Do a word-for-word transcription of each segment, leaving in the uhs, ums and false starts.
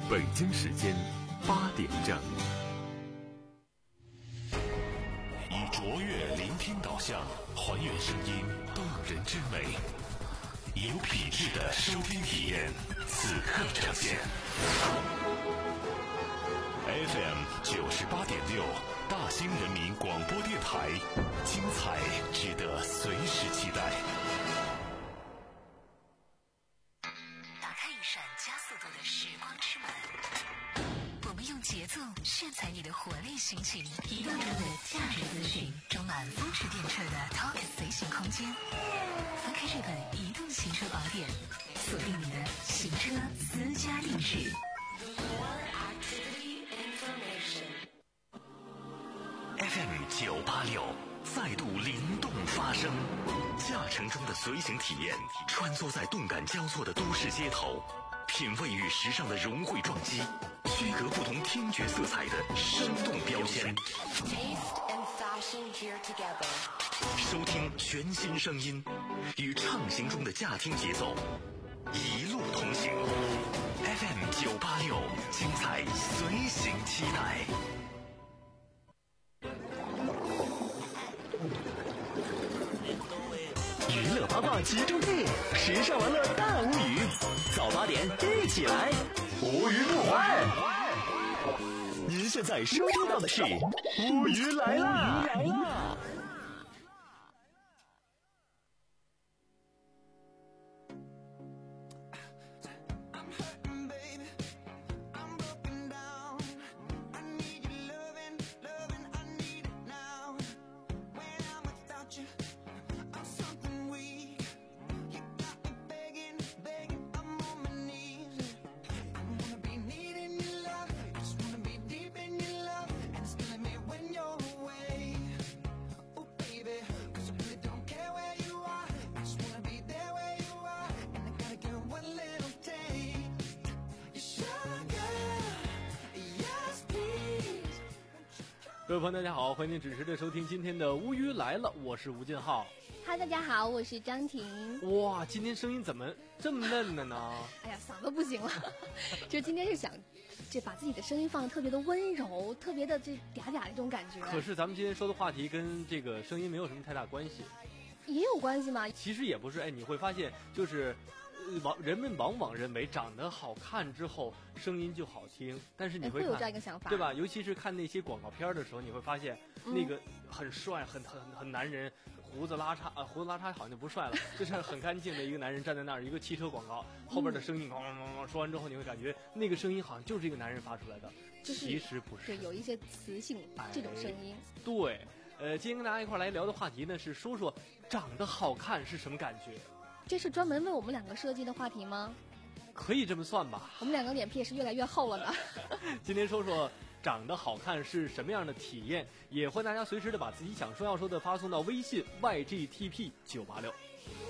北京时间八点整。 以卓越聆听导向，还原声音动人之美，有品质的收听体验，此刻呈现。F M 九十八点六，大兴人民广播电台，精彩值得随时期待。 打开一扇加速度的时光之门，我们用节奏炫彩你的活力心情，移动中的价值资讯，充满风驰电掣的 Talk 随行空间。翻开这本移动行车宝典，锁定你的行车私家定制。 F M 九八六再度灵动发声，驾乘中的随行体验，穿梭在动感交错的都市街头，品味与时尚的融汇撞击，区隔不同听觉色彩的生动标签。收听全新声音，与畅行中的驾听节奏，一路同行。F M 九八六，精彩随行期待。 娱乐八卦集中地，时尚玩乐大无语。早八点一起来，无鱼不欢。您现在收听到的是乌鱼来啦！乌鱼来啦！ 各位朋友大家好，欢迎您准时的收听今天的乌鱼来了，我是吴建浩。 嗨，大家好，我是张婷。 哇，今天声音怎么这么嫩的呢？ 哎呀，嗓子不行了。就今天是想这把自己的声音放得特别的温柔，特别的这嗲嗲的这种感觉。 可是咱们今天说的话题跟这个声音没有什么太大关系。 也有关系吗？ 其实也不是。哎，你会发现就是往人们往往认为长得好看之后声音就好听，但是你会看、 会有这样一个想法， 对吧？尤其是看那些广告片的时候，你会发现、嗯、那个很帅、很很很男人，胡子拉碴啊，胡子拉碴好像就不帅了，就是很干净的一个男人站在那儿，一个汽车广告后边的声音咣咣咣咣说完之后，你会感觉那个声音好像就是这个男人发出来的， 就是、 其实不是， 对，有一些磁性、哎、这种声音。 对，呃，今天跟大家一块来聊的话题呢是说说长得好看是什么感觉。 这是专门为我们两个设计的话题吗？ 可以这么算吧。 我们两个脸皮也是越来越厚了呢。 今天说说长得好看是什么样的体验，也欢迎大家随时的把自己想说要说的发送到微信 Y G T P 九八六。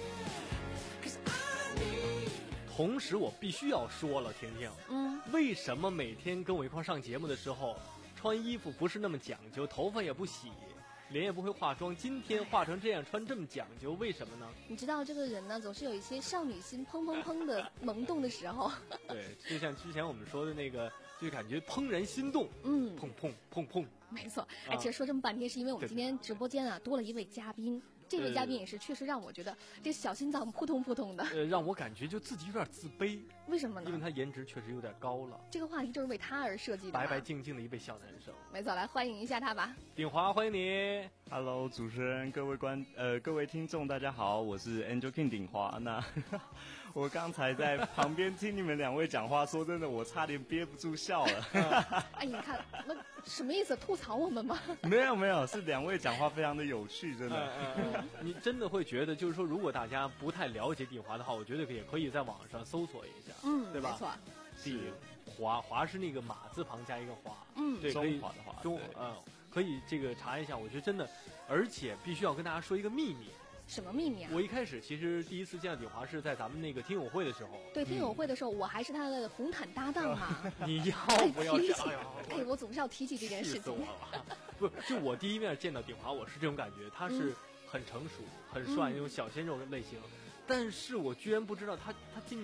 同时我必须要说了，婷婷， 嗯， 为什么每天跟我一块上节目的时候穿衣服不是那么讲究，头发也不洗，脸也不会化妆，今天化成这样，穿这么讲究，为什么呢？ 你知道这个人呢，总是有一些少女心砰砰砰的萌动的时候。 对，就像之前我们说的那个，就感觉怦然心动， 嗯， 砰砰砰砰。 没错，而且说这么半天，是因为我们今天直播间啊多了一位嘉宾。这位嘉宾也是确实让我觉得这小心脏扑通扑通的， 呃，让我感觉就自己有点自卑。 为什么呢？ 因为他颜值确实有点高了。 这个话题就是为他而设计的， 白白净净的一位小男生。 没错，来欢迎一下他吧。 鼎华，欢迎你。 Hello， 主持人，各位观呃各位听众，大家好，我是 Angel King 鼎华。那我刚才在旁边听你们两位讲话，说真的，我差点憋不住笑了。 哎，你看，那什么意思？吐槽我们吗？ 没有没有，是两位讲话非常的有趣，真的。 嗯嗯嗯、你真的会觉得，就是说，如果大家不太了解鼎华的话，我觉得也可以在网上搜索一下， 嗯， 对吧？ 没错。 鼎华，华是那个马字旁加一个华， 嗯， 对， 中华的华， 中嗯，可以这个查一下。我觉得真的，而且必须要跟大家说一个秘密。 什么秘密啊？ 我一开始其实第一次见到鼎华是在咱们那个听友会的时候。 对，听友会的时候，嗯、我还是他的红毯搭档嘛。 你要不要这样？ 哎，我总是要提起这件事情。 不是，就我第一面见到鼎华，我是这种感觉，他是很成熟、很帅那种小鲜肉类型。嗯、但是我居然不知道他，他今年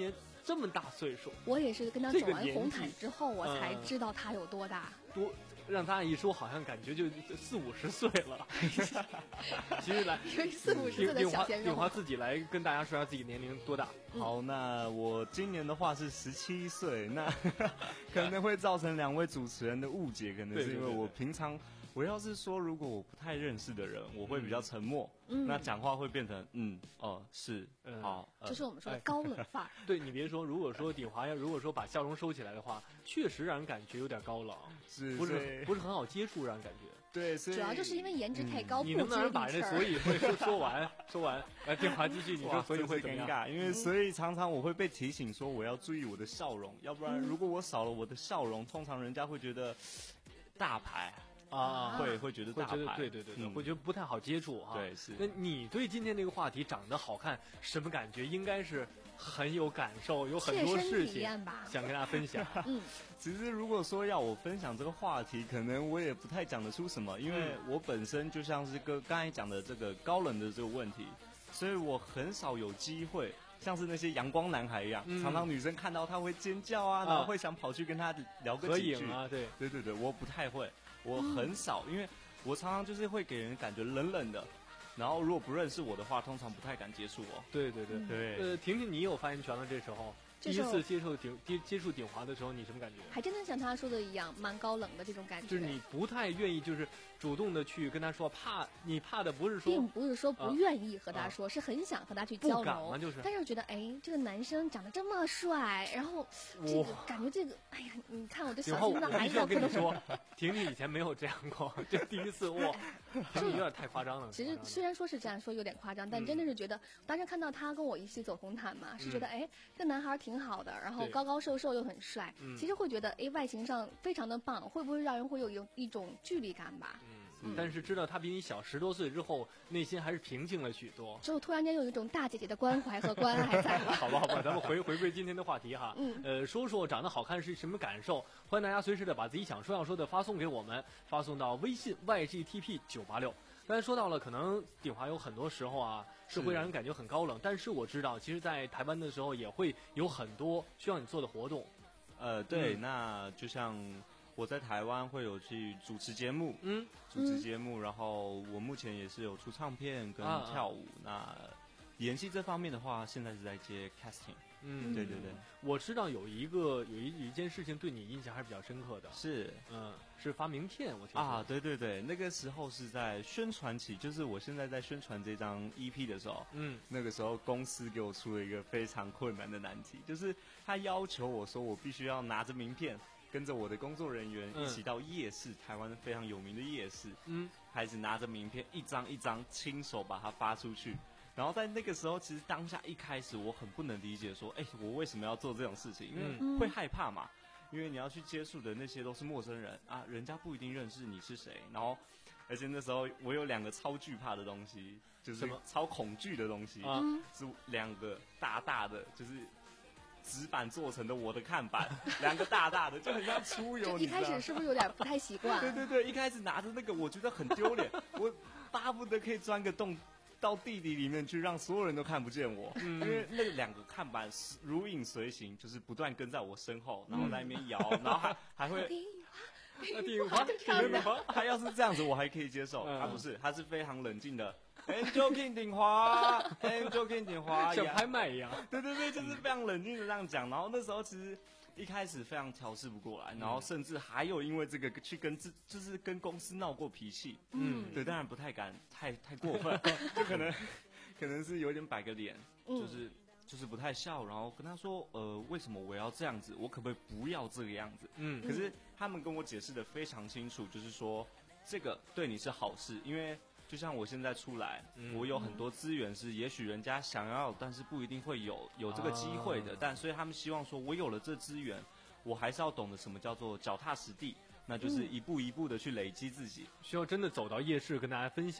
这么大岁数， 我也是跟他这个走完红年纪毯之后，我才嗯知道他有多大。 多让他一说，好像感觉就四五十岁了。其实来， 因为四五十岁的鼎华小鲜肉鼎华自己来跟大家说下自己年龄多大。 好，那我今年的话是十七岁，那可能会造成两位主持人的误解，可能是因为我平常我要是说如果我不太认识的人，我会比较沉默， 嗯那讲话会变成嗯哦是嗯好，呃这是我们说的哎高冷范儿。 对你别说，如果说鼎华要如果说把笑容收起来的话，确实让人感觉有点高冷，不是所以是不是很好接触，让人感觉。 对，所以主要就是因为颜值太高， 你能不能把接地气儿人家所以会说说完说完？来，电话继续，你说哇所以会怎么样？ 真是尴尬，因为所以常常我会被提醒说我要注意我的笑容，要不然如果我少了我的笑容，通常人家会觉得大牌啊， 会会觉得会觉得大牌， 对对对对， 嗯会觉得不太好接触哈。 对是那你对今天这个话题长得好看什么感觉？应该是很有感受，有很多切身体事情验吧想跟大家分享。 嗯， 其实如果说要我分享这个话题，可能我也不太讲得出什么，因为我本身就像是个刚才讲的这个高冷的这个问题，所以我很少有机会像是那些阳光男孩一样， 嗯常常女生看到他会尖叫啊，然后会想跑去跟他聊个合几句影啊，对， 对对对，我不太会，我很少，因为我常常就是会给人感觉冷冷的，然后如果不认识我的话，通常不太敢接触我。 对对对。 对， 呃，婷婷，你有发言权了。这时候第一这时候次接受鼎接接触鼎华的时候，你什么感觉？ 还真的像他说的一样，蛮高冷的这种感觉。 就是你不太愿意，就是主动的去跟他说，怕你怕的不是说并不是说不啊愿意和他啊说，是很想和他去不交流， 敢嘛就是但是觉得哎，这个男生长得这么帅，然后这哇个感觉这个，哎呀，你看我这然后我小心脏还必须要跟是要扑通。 你说，婷婷以前没有这样过，这第一次哇，婷婷有点太夸张了。 其实夸张了虽然说是这样说有点夸张，但嗯真的是觉得，当时看到他跟我一起走红毯嘛，是觉得嗯哎，这个男孩挺好的，然后对高高瘦瘦又很帅， 嗯其实会觉得哎，外形上非常的棒，会不会让人会有有一种距离感吧？ 嗯，但是知道他比你小十多岁之后，内心还是平静了许多。 之后突然间有一种大姐姐的关怀和关爱在了。 好吧，好吧，咱们回回归今天的话题哈。 嗯呃，说说长得好看是什么感受？欢迎大家随时的把自己想说要说的发送给我们，发送到微信 Y G T P 九八六。刚才说到了，可能鼎华有很多时候啊是会让人感觉很高冷，但是我知道，其实，在台湾的时候也会有很多需要你做的活动。 呃，对， 嗯那就像我在台湾会有去主持节目， 嗯， 主持节目，然后我目前也是有出唱片跟啊啊跳舞。那演戏这方面的话，现在是在接 casting。 嗯， 对对对， 我知道有一个有一有一件事情对你印象还是比较深刻的， 是嗯，是发名片，我听说啊，对对对，那个时候是在宣传期，就是我现在在宣传这张 E P 的时候， 嗯， 那个时候公司给我出了一个非常困难的难题，就是他要求我说我必须要拿着名片，跟着我的工作人员嗯一起到夜市，台湾非常有名的夜市， 嗯， 开始拿着名片一张一张亲手把它发出去。然后在那个时候，其实当下一开始我很不能理解，说，哎，我为什么要做这种事情？因为会害怕嘛，因为你要去接触的那些都是陌生人啊，人家不一定认识你是谁。然后，而且那时候我有两个超惧怕的东西，就是什么超恐惧的东西， 啊是两个大大的，就是纸板做成的我的看板，两个大大的，就很像出游。 就一开始是不是有点不太习惯？ 对对对，一开始拿着那个，我觉得很丢脸，我巴不得可以钻个洞到地底里面去，让所有人都看不见我， 嗯因为那两个看板如影随形，就是不断跟在我身后，然后在那边摇， 嗯然后还还会。 鼎华， 鼎华，他要是这样子，我还可以接受。 嗯他不是，他是非常冷静的。Angel King 鼎华，Angel King 鼎华， 像拍卖一样。 对对对，就是非常冷静的这样讲。然后那时候其实一开始非常调试不过来，然后甚至还有因为这个去跟自就是跟公司闹过脾气。 嗯， 对，当然不太敢太太过分，就可能可能是有点摆个脸，就是就是不太笑，然后跟他说，呃，为什么我要这样子？我可不可以不要这个样子？ 嗯， 可是他们跟我解释的非常清楚，就是说这个对你是好事，因为就像我现在出来， 嗯我有很多资源是也许人家想要，但是不一定会有有这个机会的， 啊但所以他们希望说我有了这资源，我还是要懂得什么叫做脚踏实地，那就是一步一步的去累积自己。 需要真的走到夜市跟大家分享。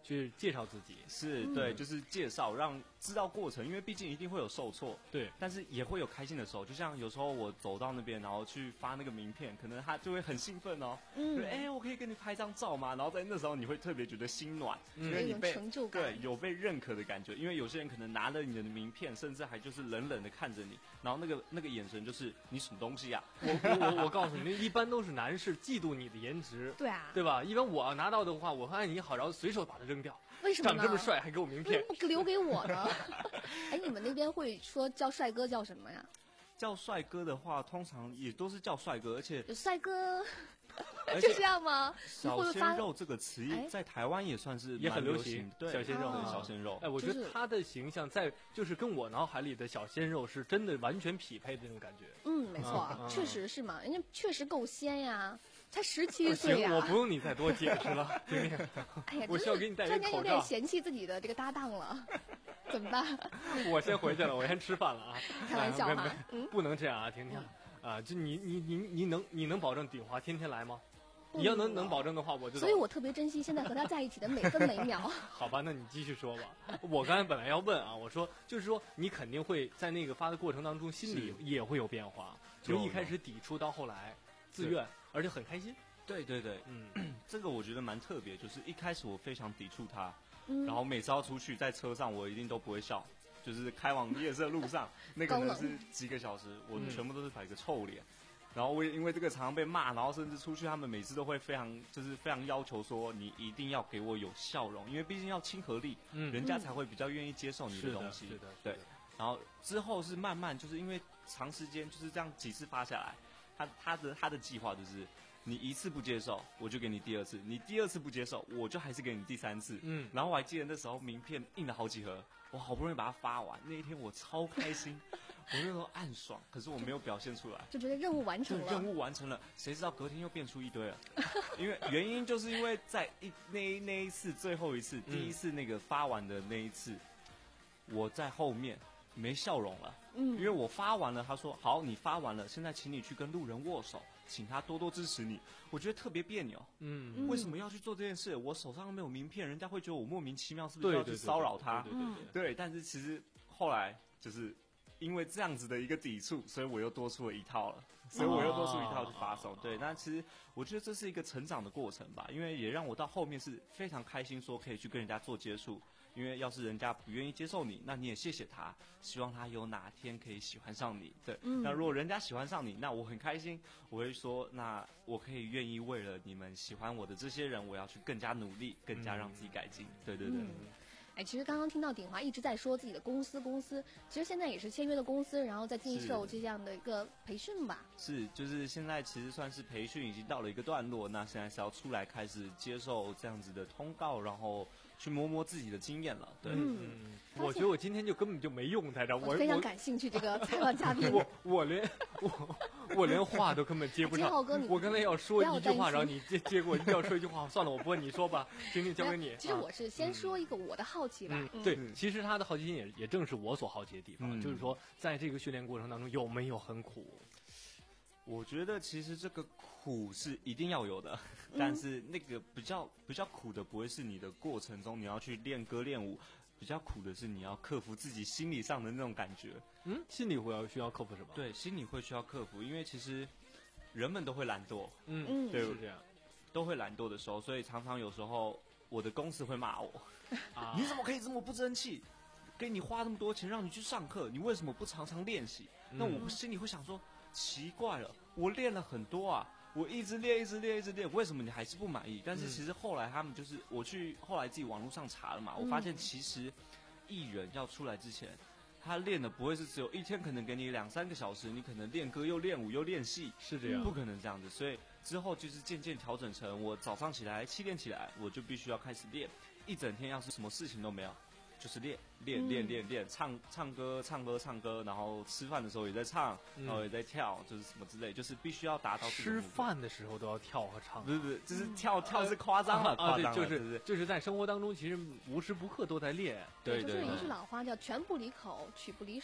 去介绍自己。 是嗯对，就是介绍，让知道过程，因为毕竟一定会有受挫， 对， 但是也会有开心的时候。就像有时候我走到那边，然后去发那个名片，可能他就会很兴奋哦， 嗯就哎、我可以跟你拍张照吗？然后在那时候你会特别觉得心暖， 嗯因为你被有一种成就感对有被认可的感觉。因为有些人可能拿了你的名片，甚至还就是冷冷的看着你，然后那个那个眼神就是你什么东西呀、 我我我我告诉你，那一般都是男士嫉妒你的颜值， 对啊， 对吧？一般我拿到的话，我看你好，然后随手把它扔掉。 为什么呢？ 长这么帅还给我名为什片么，不留给我呢？哎，你们那边会说叫帅哥叫什么呀？ 叫帅哥的话，通常也都是叫帅哥，而且有帅哥， 而就且这样吗？你会小不会发鲜肉这个词哎在台湾也算是也很蛮流行。 对， 小鲜肉， 哦对小鲜肉哎，。我觉就是得他的形象在就是跟我脑海里的小鲜肉是真的完全匹配的那种感觉。 嗯，没错嗯，嗯确实是嘛，人家确实够鲜呀，才十七岁行， 呀。 我不用你再多解释了，婷婷。 哎呀， 我需要给你戴一个突然间有口罩点嫌弃自己的这个搭档了，怎么办？ 我先回去了，我先吃饭了啊。 开玩笑哈哎没没嗯不能这样啊，婷婷。啊，就你你你你能你能保证鼎华天天来吗？ 不你要能能保证的话，我就所以我特别珍惜现在和他在一起的每分每秒。 好吧，那你继续说吧。我刚才本来要问啊，我说就是说你肯定会在那个发的过程当中，心里也会有变化，从一开始抵触到后来自愿，而且很开心。 对对对， 嗯， 这个我觉得蛮特别，就是一开始我非常抵触他， 嗯然后每次要出去在车上，我一定都不会笑，就是开往夜市的路上，那可高冷能是几个小时，我嗯全部都是摆个臭脸。然后我也因为这个常常被骂，然后甚至出去，他们每次都会非常就是非常要求说，你一定要给我有笑容，因为毕竟要亲和力， 嗯人家才会比较愿意接受你是的东西。 是的是对的。 然后之后是慢慢就是因为长时间就是这样几次发下来，他他的他的计划就是你一次不接受，我就给你第二次；你第二次不接受，我就还是给你第三次。 嗯然后我还记得那时候名片印了好几盒，我好不容易把它发完，那一天我超开心，我那时候暗爽，可是我没有表现出来。 就觉得任务完就成了。 任务完成了，谁知道隔天又变出一堆了？因为原因就是因为在一那一那一次最后一次， 嗯第一次那个发完的那一次，我在后面没笑容了。 嗯因为我发完了，他说好，你发完了，现在请你去跟路人握手，请他多多支持你。我觉得特别别扭， 嗯， 嗯为什么要去做这件事？我手上没有名片，人家会觉得我莫名其妙，是不是要去对对对， 骚扰他？ 对对对对。 对，但是其实后来就是因为这样子的一个抵触，所以我又多出了一套了，所以我又多出一套去发送。 哦对，但其实我觉得这是一个成长的过程吧，因为也让我到后面是非常开心，说可以去跟人家做接触。因为要是人家不愿意接受你，那你也谢谢他，希望他有哪天可以喜欢上你。对， 嗯那如果人家喜欢上你，那我很开心，我会说，那我可以愿意为了你们喜欢我的这些人，我要去更加努力，更加让自己改进。对对对。 嗯哎，其实刚刚听到鼎华一直在说自己的公司，公司其实现在也是签约的公司，然后在接受这样的一个培训吧。 是，就是现在其实算是培训已经到了一个段落，那现在是要出来开始接受这样子的通告，然后去磨磨自己的经验了。对， 嗯嗯，我觉得我今天就根本就没用在这儿，我我非常我感兴趣这个采访嘉宾。 我我连我我连话都根本接不上金浩哥你。 我刚才要说不要一句话， 担心然后你接接过，一定要说一句话，算了，我不问，你说吧，婷婷交给你。啊其实我是先说一个我的好奇吧。 嗯， 嗯对，其实他的好奇心也也正是我所好奇的地方， 嗯就是说在这个训练过程当中有没有很苦？ 我觉得其实这个苦是一定要有的，但是那个比较比较苦的不会是你的过程中你要去练歌练舞，比较苦的是你要克服自己心理上的那种感觉。 嗯，心理会要需要克服什么？， 对，心理会需要克服，因为其实人们都会懒惰， 嗯， 嗯对是这样都会懒惰的时候，所以常常有时候我的公司会骂我。 啊。 你怎么可以这么不争气？给你花那么多钱让你去上课，你为什么不常常练习？那我心里会想说，奇怪了，我练了很多啊，我一直练，一直练，一直练，为什么你还是不满意？但是其实后来他们就是我去后来自己网络上查了嘛，我发现其实艺人要出来之前，他练的不会是只有一天，可能给你两三个小时，你可能练歌又练舞又练戏， 是这样不可能这样子。所以之后就是渐渐调整成，我早上起来七点起来，我就必须要开始练，一整天要是什么事情都没有，就是练练练练练，唱唱歌唱歌唱歌，然后吃饭的时候也在唱， 嗯然后也在跳，就是什么之类，就是必须要达到这个吃目标。 饭的时候都要跳和唱。 不是不是，就是跳跳是夸张了， 啊，对， 夸张了， 就是就是就是在生活当中，其实无时不刻都在练。 对对对就是有一句老话叫“拳不离口，曲不离手”，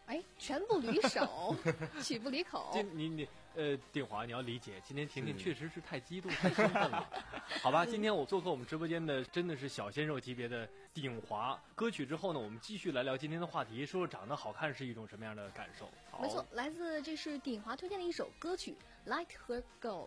哎，拳不离手，曲不离口。 今你你呃，定华，你要理解，今天婷婷确实是太激动、太兴奋了。好吧，今天我做客我们直播间的真的是小鲜肉级别的定华。歌曲之后呢，我们继续来聊今天的话题，说说长得好看是一种什么样的感受。 没错，来自这是定华推荐的一首歌曲《Let Her Go》。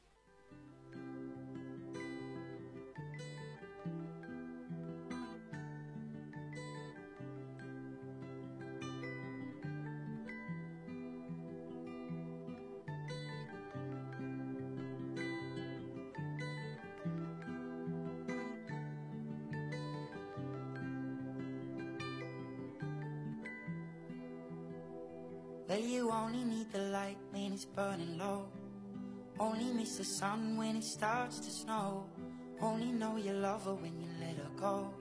Well, you only need the light when it's burning low. Only miss the sun when it starts to snow. Only know you love her when you let her go.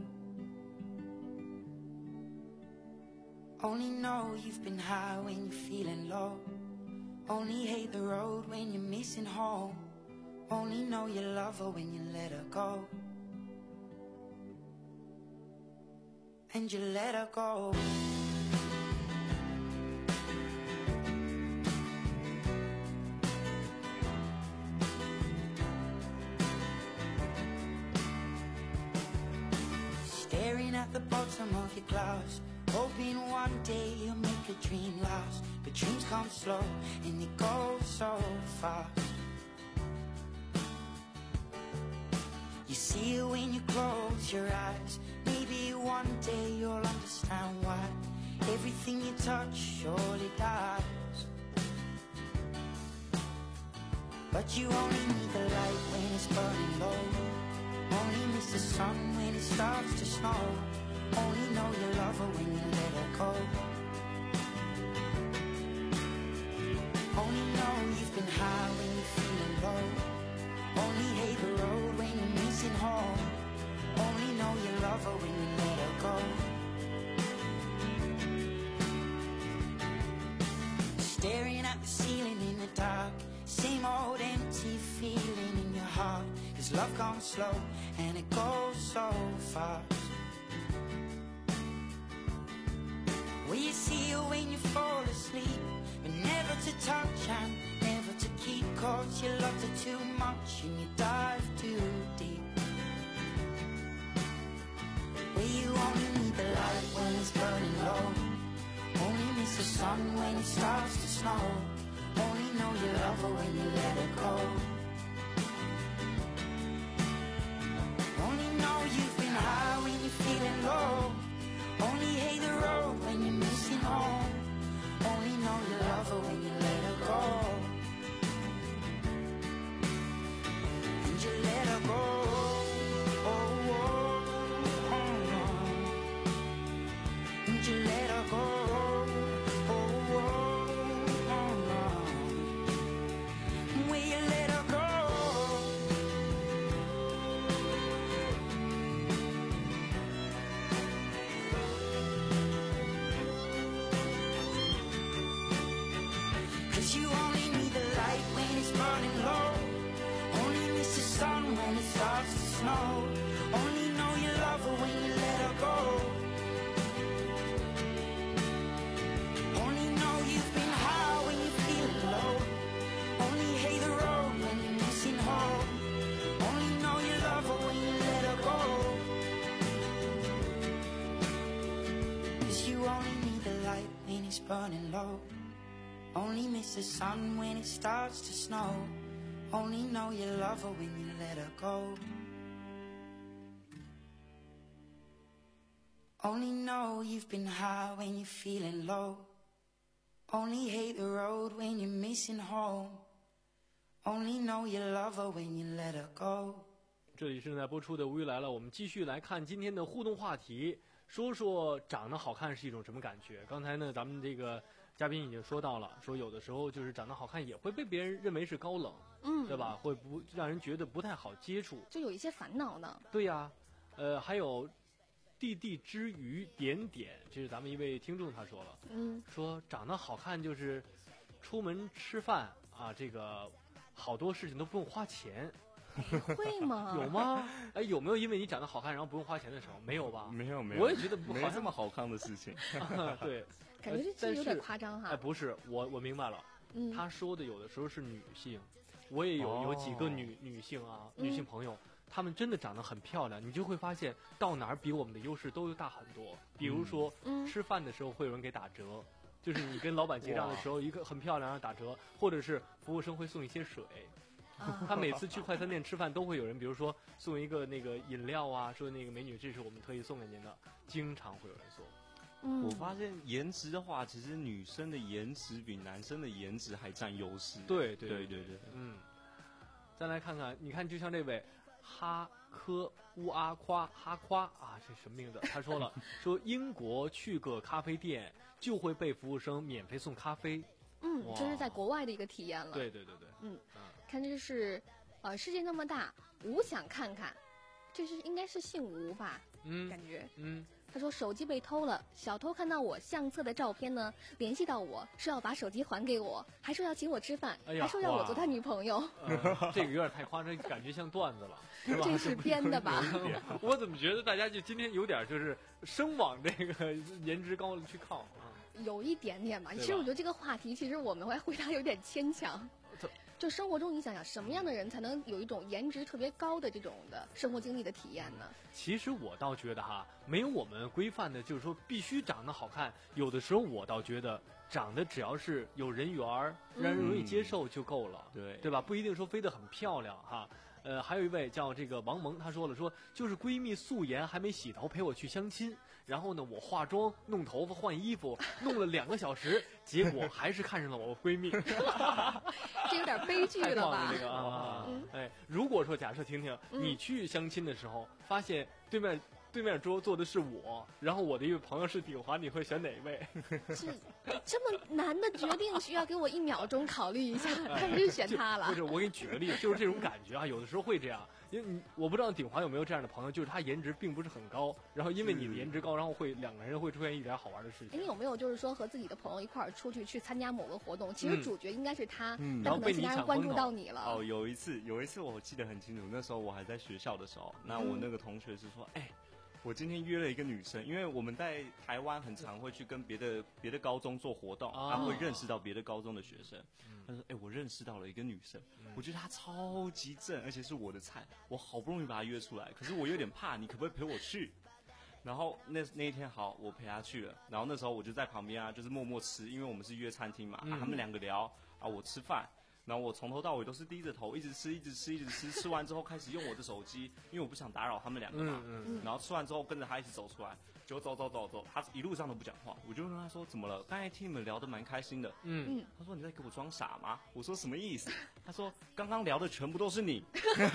Only know you've been high when you're feeling low. Only hate the road when you're missing home. Only know you love her when you let her go. And you let her go. Staring at the bottom of your glass, hoping one day you'll make a dream last. But dreams come slow and they go so fast. You see it when you close your eyes. Maybe one day you'll understand why everything you touch surely dies. But you only need the light when it's burning low. Only miss the sun when it starts to snow. Only know you love her when you let her go. Only know you've been high when you're feeling low. Only hate the road when you're missing home. Only know you love her when you let her go. Staring at the ceiling in the dark, same old empty feeling in your heart. Cause love comes slow and it goes so fast. Well, you see her when you fall asleep, but never to touch and never to keep. Cause you loved her too much and you dive too deep. Well, you only need the light when it's burning low. Only miss the sun when it starts to snow. Only know you love her when you let her go. Only know you've been high when you're feeling low. Only hate the road when you're missing home. Only know you love her when you let her go. And you let her go. Oh, oh, oh, oh. And you let her go. Oh, oh, oh, oh. Will you let her go? Cause you only need the light when it's burning low. Only miss the sun when it starts to snow. Only know you love her when you let her go. Only know you've been high when you're feeling low. Only hate the road when you're missing home. Only know you love her when you let her go. Cause you only need the light when it's burning low. Only miss the sun when it starts to snow. Only know you love her when you let her go. Only know you've been high when you're feeling low. Only hate the road when you're missing home. Only know you love her when you let her go. 这里正在播出的《无语来了》，我们继续来看今天的互动话题，说说长得好看是一种什么感觉。刚才呢，咱们这个嘉宾已经说到了，说有的时候就是长得好看也会被别人认为是高冷， 嗯， 对吧？会不让人觉得不太好接触， 就有一些烦恼呢。 对呀、啊，呃，还有地地之余点点，这是咱们一位听众他说了， 嗯， 说长得好看就是出门吃饭啊，这个好多事情都不用花钱。 会吗？ 有吗？哎，有没有因为你长得好看，然后不用花钱的时候？没有吧？ 没有没有， 我也觉得不没好这么好看的事情。 对， 感觉这但这有点是夸张哈。 哎，不是，我我明白了。 嗯， 他说的有的时候是女性，我也有、 哦、 有几个女女性啊， 嗯女性朋友，她们真的长得很漂亮，你就会发现到哪儿比我们的优势都大很多。比如说， 嗯、 吃饭的时候会有人给打折，就是你跟老板结账的时候，一个很漂亮的打折，或者是服务生会送一些水。 啊、 他每次去快餐店吃饭都会有人，比如说送一个那个饮料啊，说那个美女这是我们特意送给您的，经常会有人送。 嗯， 我发现颜值的话，其实女生的颜值比男生的颜值还占优势。 对对对对对， 嗯。再来看看，你看，就像这位哈科乌阿夸哈夸啊，这什么名字？他说了，说英国去个咖啡店就会被服务生免费送咖啡。 嗯，这是在国外的一个体验了。 对对对对， 嗯，看这是，呃，世界那么大，吴想看看，这是应该是姓吴吧？ 嗯， 感觉， 嗯。 他说手机被偷了，小偷看到我相册的照片呢，联系到我说要把手机还给我，还说要请我吃饭， 哎、 还说要我做他女朋友。 呃、这个有点太夸张，感觉像段子了，是吧？ 这是编的吧？ 我怎么觉得大家就今天有点就是生往这个颜值高去靠啊？ 有一点点吧。其实我觉得这个话题，其实我们会回答有点牵强。就生活中，你想想，什么样的人才能有一种颜值特别高的这种的生活经历的体验呢？ 其实我倒觉得哈，没有我们规范的，就是说必须长得好看。有的时候我倒觉得，长得只要是有人缘儿，让人容易接受就够了， 对、 嗯、对吧？不一定说非得很漂亮哈。呃，还有一位叫这个王萌，她说了说，就是闺蜜素颜还没洗头陪我去相亲，然后呢，我化妆、弄头发、换衣服，弄了两个小时，结果还是看上了我闺蜜。 这有点悲剧了吧？ 太棒了这个啊！嗯、哎，如果说假设婷婷，你去相亲的时候，发现对面对面桌坐的是我，然后我的一位朋友是鼎华，你会选哪一位？ 是这么难的决定，需要给我一秒钟考虑一下，但是选他了。 不是，我给你举个例子，就是这种感觉啊，有的时候会这样。因为你我不知道鼎华有没有这样的朋友，就是他颜值并不是很高，然后因为你的颜值高，然后会两个人会出现一点好玩的事情。 哎，你有没有就是说和自己的朋友一块儿出去去参加某个活动，其实主角应该是他， 嗯、 但可能其他人关注到你了。 哦，有一次有一次我记得很清楚，那时候我还在学校的时候，那我那个同学是说，哎、嗯。我今天约了一个女生，因为我们在台湾很常会去跟别的别的高中做活动，他、哦、会认识到别的高中的学生。嗯、他说：“哎、欸，我认识到了一个女生，嗯、我觉得她超级正，而且是我的菜，我好不容易把她约出来，可是我有点怕，你可不可以陪我去？”然后那那一天好，我陪她去了。然后那时候我就在旁边啊，就是默默吃，因为我们是约餐厅嘛，嗯、啊，他们两个聊啊，我吃饭。然后我从头到尾都是低着头，一直吃，一直吃，一直吃。吃完之后开始用我的手机，因为我不想打扰他们两个嘛。嗯嗯、然后吃完之后跟着他一起走出来，就走走走走，他一路上都不讲话。我就问他说：“怎么了？刚才听你们聊得蛮开心的。”嗯，他说：“你在给我装傻吗？”我说：“什么意思？”他说：“刚刚聊的全部都是你。”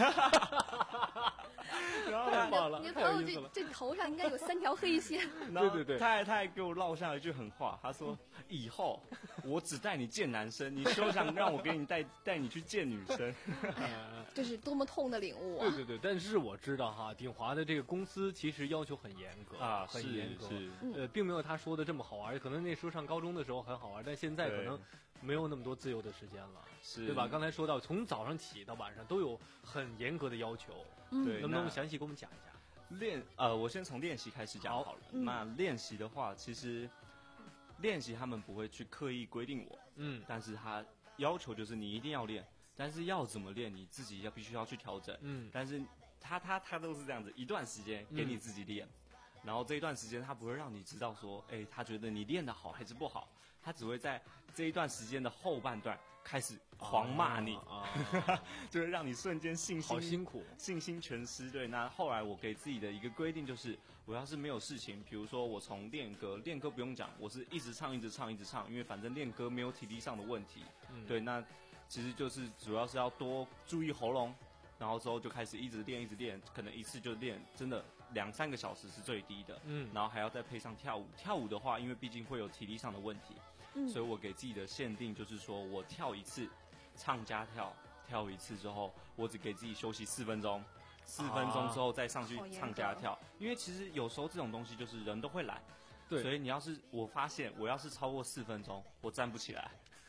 然后太棒了， 你的朋友这这头上应该有三条黑线。 对对对， 他还他还给我撂下一句狠话，他说：“以后我只带你见男生，你休想让我给你带带你去见女生。” 这是多么痛的领悟啊！对对对，但是我知道哈，鼎华的这个公司其实要求很严格啊， 很严格， 是呃，并没有他说的这么好玩。可能那时候上高中的时候很好玩，但现在可能没有那么多自由的时间了， 是对吧？刚才说到从早上起到晚上都有很严格的要求， 嗯、 对， 能不能详细给我们讲一下？ 练呃，我先从练习开始讲好了。 嗯、 那练习的话，其实练习他们不会去刻意规定我，嗯，但是他要求就是你一定要练，但是要怎么练你自己要必须要去调整，嗯，但是他他他都是这样子，一段时间给你自己练，嗯、然后这一段时间他不会让你知道说，哎、欸，他觉得你练得好还是不好，他只会在这一段时间的后半段开始狂骂你，啊啊、就是让你瞬间信心好辛苦， 信心全失。对，那后来我给自己的一个规定就是，我要是没有事情，比如说我从练歌，练歌不用讲，我是一直唱一直唱一直唱，因为反正练歌没有体力上的问题。嗯、对，那其实就是主要是要多注意喉咙，然后之后就开始一直练一直练，可能一次就练真的两三个小时是最低的。嗯，然后还要再配上跳舞，跳舞的话，因为毕竟会有体力上的问题。嗯、所以我给自己的限定就是说，我跳一次，唱加跳，跳一次之后，我只给自己休息四分钟，四分钟之后再上去唱加跳。因为其实有时候这种东西就是人都会懒，对，所以你要是我发现我要是超过四分钟，我站不起来。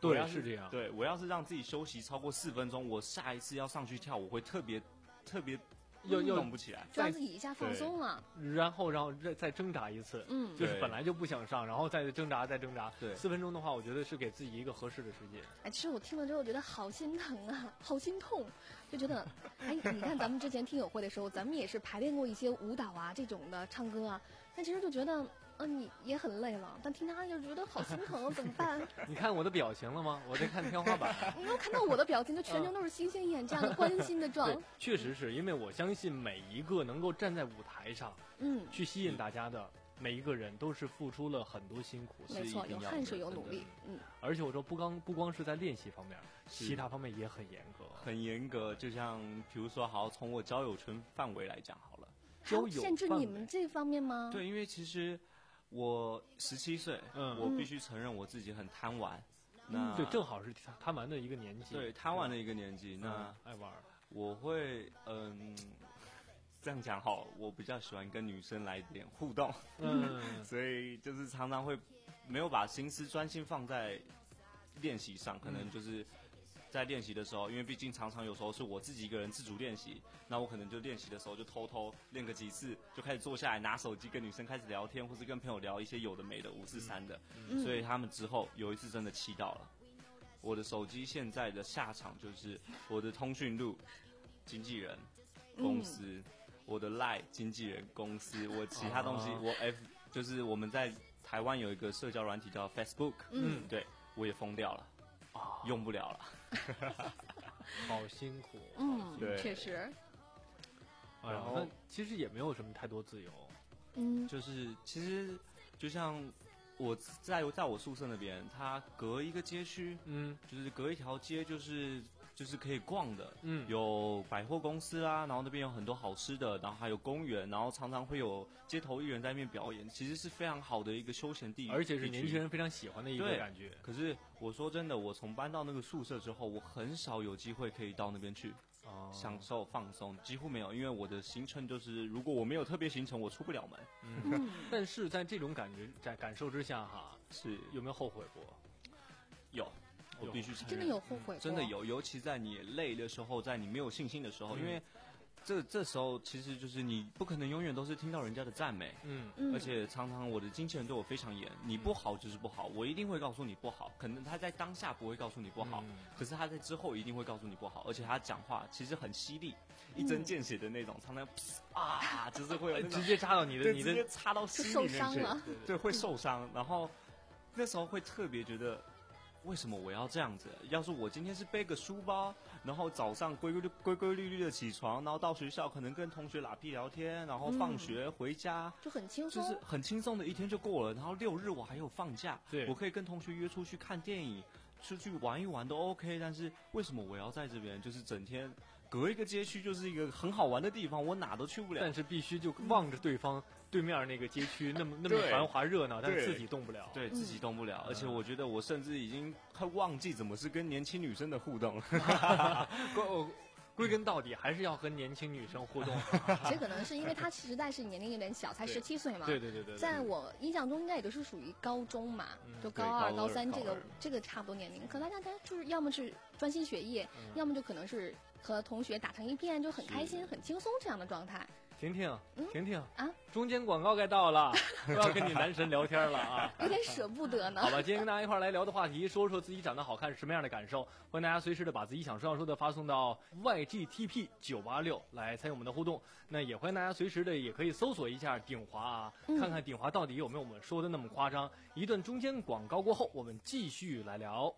对，是这样。 对，我要是让自己休息超过四分钟，我下一次要上去跳，我会特别特别又又动不起来， 就让自己一下放松了， 然后然后再挣扎一次， 嗯， 就是本来就不想上，然后再挣扎再挣扎， 对， 四分钟的话，我觉得是给自己一个合适的时间。 哎，其实我听了之后觉得好心疼啊，好心痛，就觉得，哎，你看咱们之前听友会的时候，咱们也是排练过一些舞蹈啊这种的唱歌啊，但其实就觉得。嗯，你也很累了，但听他就觉得好心疼，怎么办？ 你看我的表情了吗？我在看天花板。 你要看到我的表情，就全程都是星星眼这样的关心的状。 对，确实是因为我相信每一个能够站在舞台上， 嗯， 去吸引大家的每一个人，都是付出了很多辛苦。 没错，有汗水，有努力，嗯。 而且我说不光不光是在练习方面，其他方面也很严格， 很严格。就像比如说，好，从我交友圈范围来讲好了， 交友限制你们这方面吗？ 对，因为其实。我十七岁，嗯，我必须承认我自己很贪玩， 嗯、那对，正好是贪玩的一个年纪， 对，贪玩的一个年纪，那、 嗯、爱玩， 我会，嗯，这样讲好，我比较喜欢跟女生来一点互动，嗯，所以就是常常会没有把心思专心放在练习上，可能就是在练习的时候，因为毕竟常常有时候是我自己一个人自主练习，那我可能就练习的时候就偷偷练个几次，就开始坐下来拿手机跟女生开始聊天，或是跟朋友聊一些有的没的五四三的，嗯、所以他们之后有一次真的气到了，我的手机现在的下场就是我的通讯录、经纪人公司、嗯、我的 Line 经纪人公司，我其他东西、啊、我 F 就是我们在台湾有一个社交软体叫 Facebook， 嗯，对我也封掉了，啊，用不了了。 好辛苦， 嗯， 对， 确实。 然后那其实也没有什么太多自由， 嗯， 就是其实就像我在在我宿舍那边，它隔一个街区，嗯，就是隔一条街，就是就是可以逛的，嗯，有百货公司啊，然后那边有很多好吃的，然后还有公园，然后常常会有街头艺人在那边表演，其实是非常好的一个休闲地， 而且是年轻人非常喜欢的一个感觉。 可是我说真的，我从搬到那个宿舍之后，我很少有机会可以到那边去。哦、享受放松几乎没有，因为我的行程就是如果我没有特别行程，我出不了门。 嗯，但是在这种感觉在感受之下哈， 是有没有后悔过？ 有，我必须承认， 真的有后悔过， 真的有，尤其在你累的时候，在你没有信心的时候，嗯、因为这这时候其实就是你不可能永远都是听到人家的赞美，嗯，而且常常我的经纪人对我非常严，你不好就是不好，我一定会告诉你不好，可能他在当下不会告诉你不好，嗯、可是他在之后一定会告诉你不好，而且他讲话其实很犀利，一针见血的那种，常常啊，就是会有那直接插到你的，你的直接插到心里面去，对，会受伤，然后那时候会特别觉得。为什么我要这样子？要是我今天是背个书包，然后早上规规规规律律的起床，然后到学校可能跟同学拉屁聊天，然后放学回家、 嗯、就很轻松， 就是很轻松的一天就过了。然后六日我还有放假，对，我可以跟同学约出去看电影，出去玩一玩都 OK。但是为什么我要在这边？就是整天隔一个街区就是一个很好玩的地方，我哪都去不了。 但是必须就望着对方。对面那个街区那么那么繁华热闹，但是自己动不了， 对自己动不了，而且我觉得我甚至已经快忘记怎么是跟年轻女生的互动了。 归归根到底还是要和年轻女生互动。 这可能是因为他实在是年龄有点小，才十七岁嘛。 对对对对。 在我印象中，应该也都是属于高中嘛，就高二、高三这个这个差不多年龄。可大家他就是要么是专心学业，要么就可能是和同学打成一片，就很开心、很轻松这样的状态。 婷婷，婷婷啊， 中间广告该到了，不要跟你男神聊天了啊， 有点舍不得呢。 好吧，今天跟大家一块来聊的话题，说说自己长得好看是什么样的感受，欢迎大家随时的把自己想说要说的发送到 Y G T P 九八六来参与我们的互动。那也欢迎大家随时的也可以搜索一下鼎华啊，嗯、看看鼎华到底有没有我们说的那么夸张。一段中间广告过后，我们继续来聊。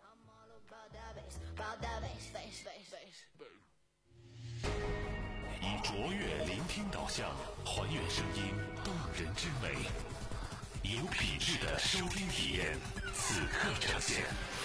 以卓越聆听导向，还原声音动人之美，有品质的收听体验，此刻呈现。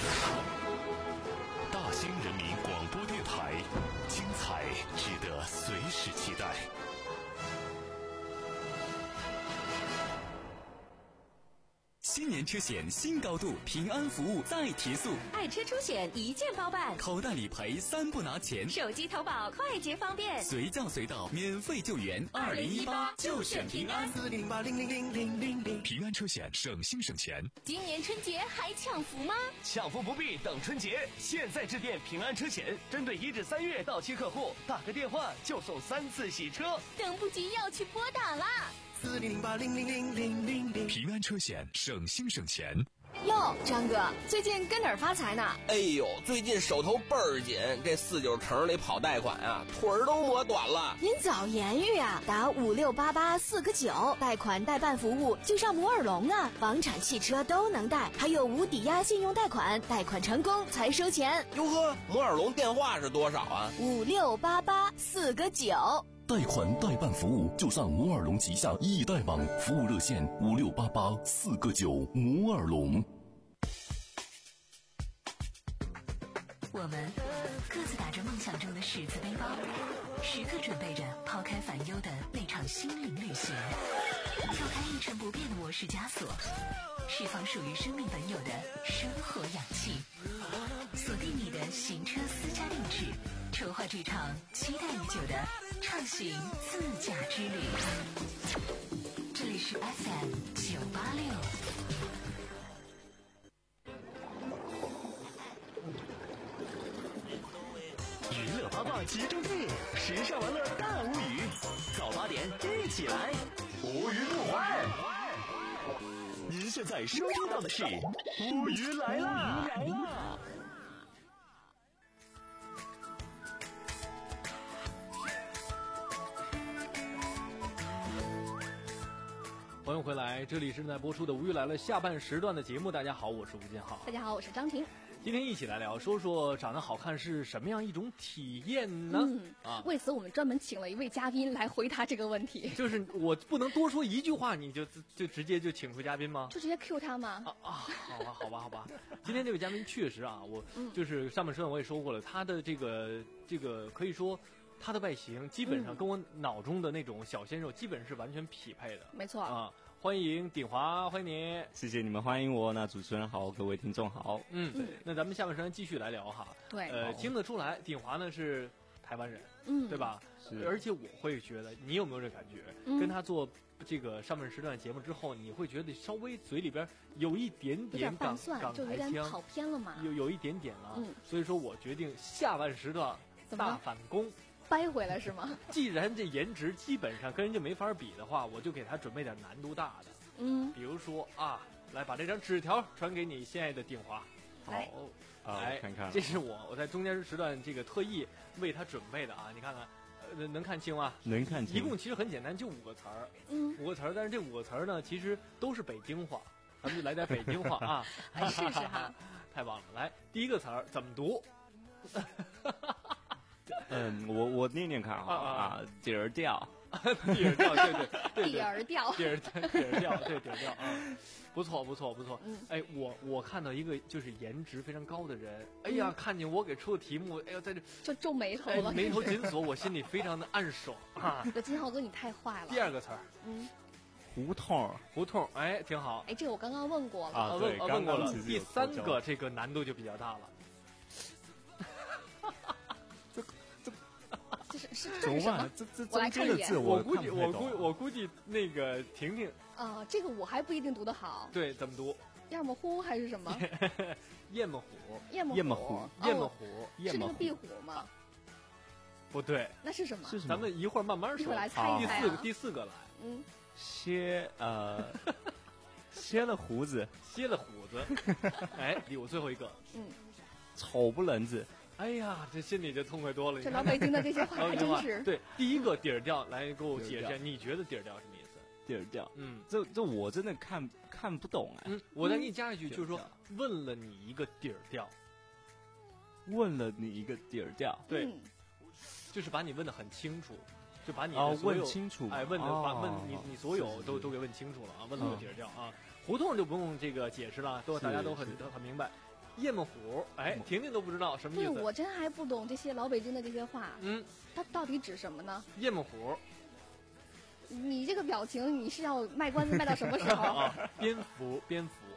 大兴人民广播电台，精彩值得随时期待。 新年年车险新高度，平安服务再提速， 爱车出险一键包办， 口袋理赔三不拿钱， 手机投保快捷方便， 随叫随到免费救援。二零一八就选平安， 四零零八零零零零零零。 平安车险省心省钱。 今年春节还抢福吗？ 抢福不必等春节，现在致电平安车险，针对一至三月到期客户，打个电话就送三次洗车， 等不及要去拨打啦！ 四零零八零零零零零零。 平安车险省心省钱。 哟，张哥，最近跟哪儿发财呢？ 哎呦，最近手头倍儿紧，这四九城里跑贷款啊，腿儿都磨短了。 您早言语啊，打五六八八四个九，贷款代办服务就上摩尔龙啊，房产、汽车都能贷，还有无抵押信用贷款，贷款成功才收钱。 哟呵，摩尔龙电话是多少啊？ 五六八八四个九。 贷款代办服务就上摩尔龙旗下易贷网，服务热线五六八八四个九。摩尔龙。 我们各自打着梦想中的十字背包，时刻准备着抛开烦忧的那场心灵旅行，跳开一成不变的模式枷锁，释放属于生命本有的生活氧气，锁定你的行车私家定制，筹划这场期待已久的畅行自驾之旅。这里是 F M 九八六。 娱乐八卦集中地，时尚玩乐大无语，早八点一起来，无语不欢。您现在收听到的是无语来啦！来啦！ 欢迎回来，这里是正在播出的《无语来了》下半时段的节目。大家好，我是吴建浩。 大家好，我是张婷。 今天一起来聊，说说长得好看是什么样一种体验呢？ 嗯啊，为此我们专门请了一位嘉宾来回答这个问题。 就是我不能多说一句话，你就就直接就请出嘉宾吗？ 就直接 Q 他吗？ 啊啊，好吧，好吧，好吧。今天这位嘉宾确实啊，我就是上半时段我也说过了，他的这个这个可以说。他的外形基本上跟我脑中的那种小鲜肉基本是完全匹配的。 没错啊，欢迎鼎华，欢迎你。 谢谢你们欢迎我。那主持人好，各位听众好。 嗯，对。那咱们下半时段继续来聊哈。 对。 呃，听得出来，鼎华呢是台湾人， 嗯， 对吧？ 是。 而且我会觉得，你有没有这感觉？ 嗯、 跟他做这个上半时段节目之后，你会觉得稍微嘴里边有一点点港港就有点跑偏了嘛。 有有一点点了。 嗯。 所以说我决定下半时段大反攻。 掰回来是吗？ 既然这颜值基本上跟人家没法比的话，我就给他准备点难度大的。 嗯， 比如说啊，来把这张纸条传给你心爱的鼎华。 来， 好，来看看， 这是我我在中间时段这个特意为他准备的啊，你看看，呃，能看清吗？ 能看清。 一共其实很简单，就五个词儿， 嗯， 五个词儿，但是这五个词儿呢，其实都是北京话，咱们就来点北京话啊， 来试试哈。 太棒了，来，第一个词儿怎么读？ 嗯，我我念念看啊啊，底儿调， 底儿调，对对对， 底儿调， 底儿底儿调，对底儿调啊，不错不错不错。 嗯， 哎，我我看到一个就是颜值非常高的人，哎呀，看见我给出的题目，哎呀，在这就皱眉头了， 眉头紧锁，我心里非常的暗爽啊。 这金浩哥你太坏了。 第二个词儿， 嗯， 胡同胡同，哎，挺好。 哎，这个我刚刚问过了啊，对， 问过了。第三个这个难度就比较大了。 这是是这是什么？ 这这我来看一眼。 我估计我估我估计那个婷婷啊，这个我还不一定读得好。 对，怎么读？ 燕么虎还是什么？ 燕么虎。 燕么燕么虎。 燕么虎。 是那个壁虎吗？ 不对。 那是什么？ 是什么？ 咱们一会儿慢慢说。 一会儿来猜一猜。 第四个，第四个来。 嗯。 歇呃，歇了胡子， 歇了胡子。哎，离我最后一个。 嗯。 丑不冷子。 哎呀，这心里就痛快多了。 这老北京的这些话还真是。 对，第一个底儿调来给我解释，你觉得底儿调什么意思？ 底儿调， 嗯， 这这我真的看看不懂哎。 嗯，我再给你加一句，就是说问了你一个底儿调， 问了你一个底儿调， 对，就是把你问得很清楚，就把你哦问清楚， 哎，问的把问你你所有都都给问清楚了啊，问了个底儿调啊，胡同就不用这个解释了，都大家都很都很明白。燕么虎，哎，婷婷都不知道什么意思。 对，我真还不懂这些老北京的这些话。 嗯， 它到底指什么呢？ 燕么虎， 你这个表情，你是要卖关子卖到什么时候？ 啊，蝙蝠，蝙蝠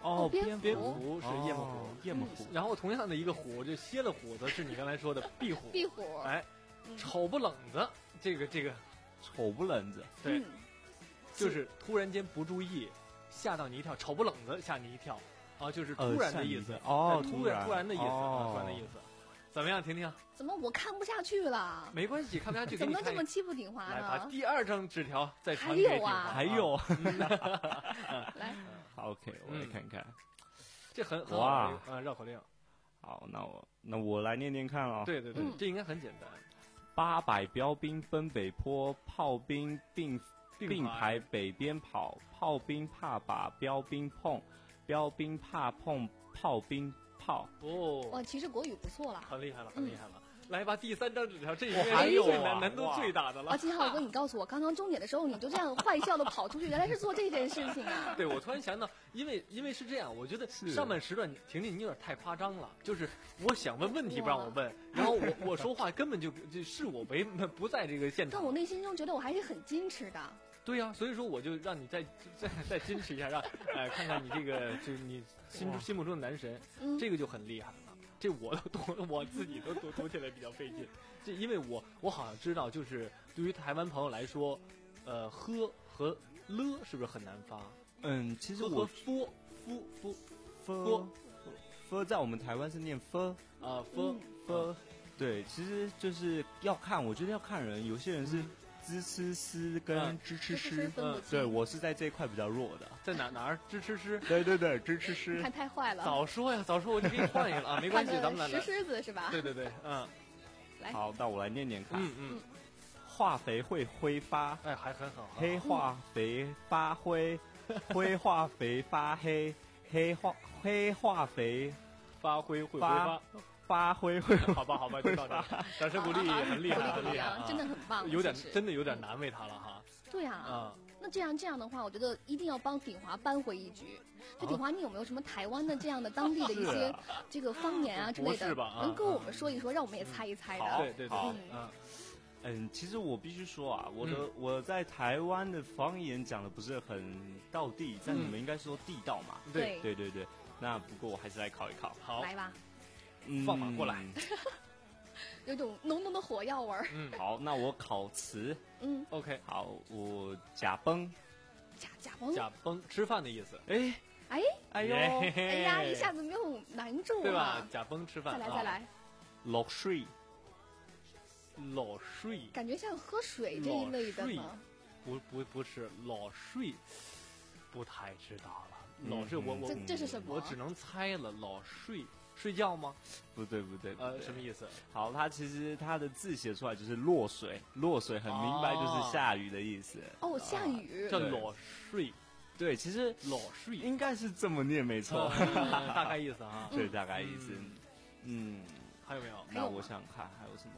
哦， 蝙蝙蝠是夜幕虎， 夜幕虎。 然后同样的一个虎，就蝎子虎子是你刚才说的壁虎。 壁虎。 哎，丑不冷子，这个这个， 丑不冷子， 对，就是突然间不注意，吓到你一跳，丑不冷子吓你一跳，啊，就是突然的意思。 哦， 突然突然的意思，突然的意思。怎么样，婷婷？ 怎么我看不下去了？ 没关系，看不下去。 怎么能这么欺负鼎华呢？ 来，把第二张纸条再传给鼎华。 啊， 还有， 来， 好 ，OK， 我来看看。 这很很好啊，绕口令。 好，那我那我来念念看哦。 对对对，这应该很简单。 八百标兵奔北坡，炮兵并并排北边跑，炮兵怕把标兵碰，标兵怕碰炮兵。炮哦， 哇，其实国语不错了， 很厉害了，很厉害了。嗯、来吧，第三张纸条，这应该还有最难、难度最大的了。 啊，金浩哥，你告诉我，刚刚终点的时候你就这样坏笑的跑出去，原来是做这件事情啊？ 对，我突然想到，因为因为是这样，我觉得上半时段婷婷你有点太夸张了，就是我想问问题不让我问，然后我我说话根本就就是我为不在这个现场。 但我内心中觉得我还是很矜持的。 对呀、啊，所以说我就让你再再再矜持一下，让哎看看你这个就是你心中心目中的男神， 嗯、 这个就很厉害了。这我都读，我自己都读读起来比较费劲。这因为我我好像知道，就是对于台湾朋友来说，呃，呵和了是不是很难发？ 嗯，其实我夫夫夫夫夫在我们台湾是念夫啊夫夫，对，其实就是要看，我觉得要看人，有些人是。支吃诗跟支吃诗， 嗯， 对我是在这一块比较弱的， 在哪哪儿支吃诗？ 对对对，支吃诗。 看太坏了， 早说呀，早说我就给你换一个了啊，没关系，咱们来石狮子是吧？ 对对对，嗯， 来， 好，那我来念念看， 嗯嗯， 化肥会挥发， 哎，还很好， 黑化肥发灰，灰化肥发黑，黑化黑化肥发灰会挥发。 发挥会， 好吧，好吧，就到这，掌声鼓励，很厉害，很厉害， 真的很棒， 有点真的有点难为他了哈。 对呀，啊，那这样这样的话，我觉得一定要帮鼎华扳回一局。就鼎华，你有没有什么台湾的这样的当地的一些这个方言啊之类的，能跟我们说一说，让我们也猜一猜的？ 对对对， 嗯嗯，其实我必须说啊，我的我在台湾的方言讲的不是很道地，但你们应该说地道嘛。 对对对对，那不过我还是来考一考。 好， 来吧。 放马过来， 有种浓浓的火药味儿。 嗯，好，那我考词。 嗯 ，OK， 好，我假崩， 假假崩， 假崩，吃饭的意思。 哎哎哎呦， 哎呀，一下子没有难住啊， 对吧？假崩吃饭， 再来再来。 落水， 落水， 感觉像喝水这一类的呢。 不不不是落水，不太知道了。老是我我这这是什么？ 我只能猜了。老睡睡觉吗？ 不对不对， 呃，什么意思？ 好，它其实它的字写出来就是落水，落水很明白就是下雨的意思。 哦，下雨叫老睡。 对，其实老睡应该是这么念没错， 大概意思啊。 对，大概意思。嗯， 还有没有？ 那我想看还有什么？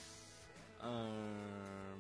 嗯。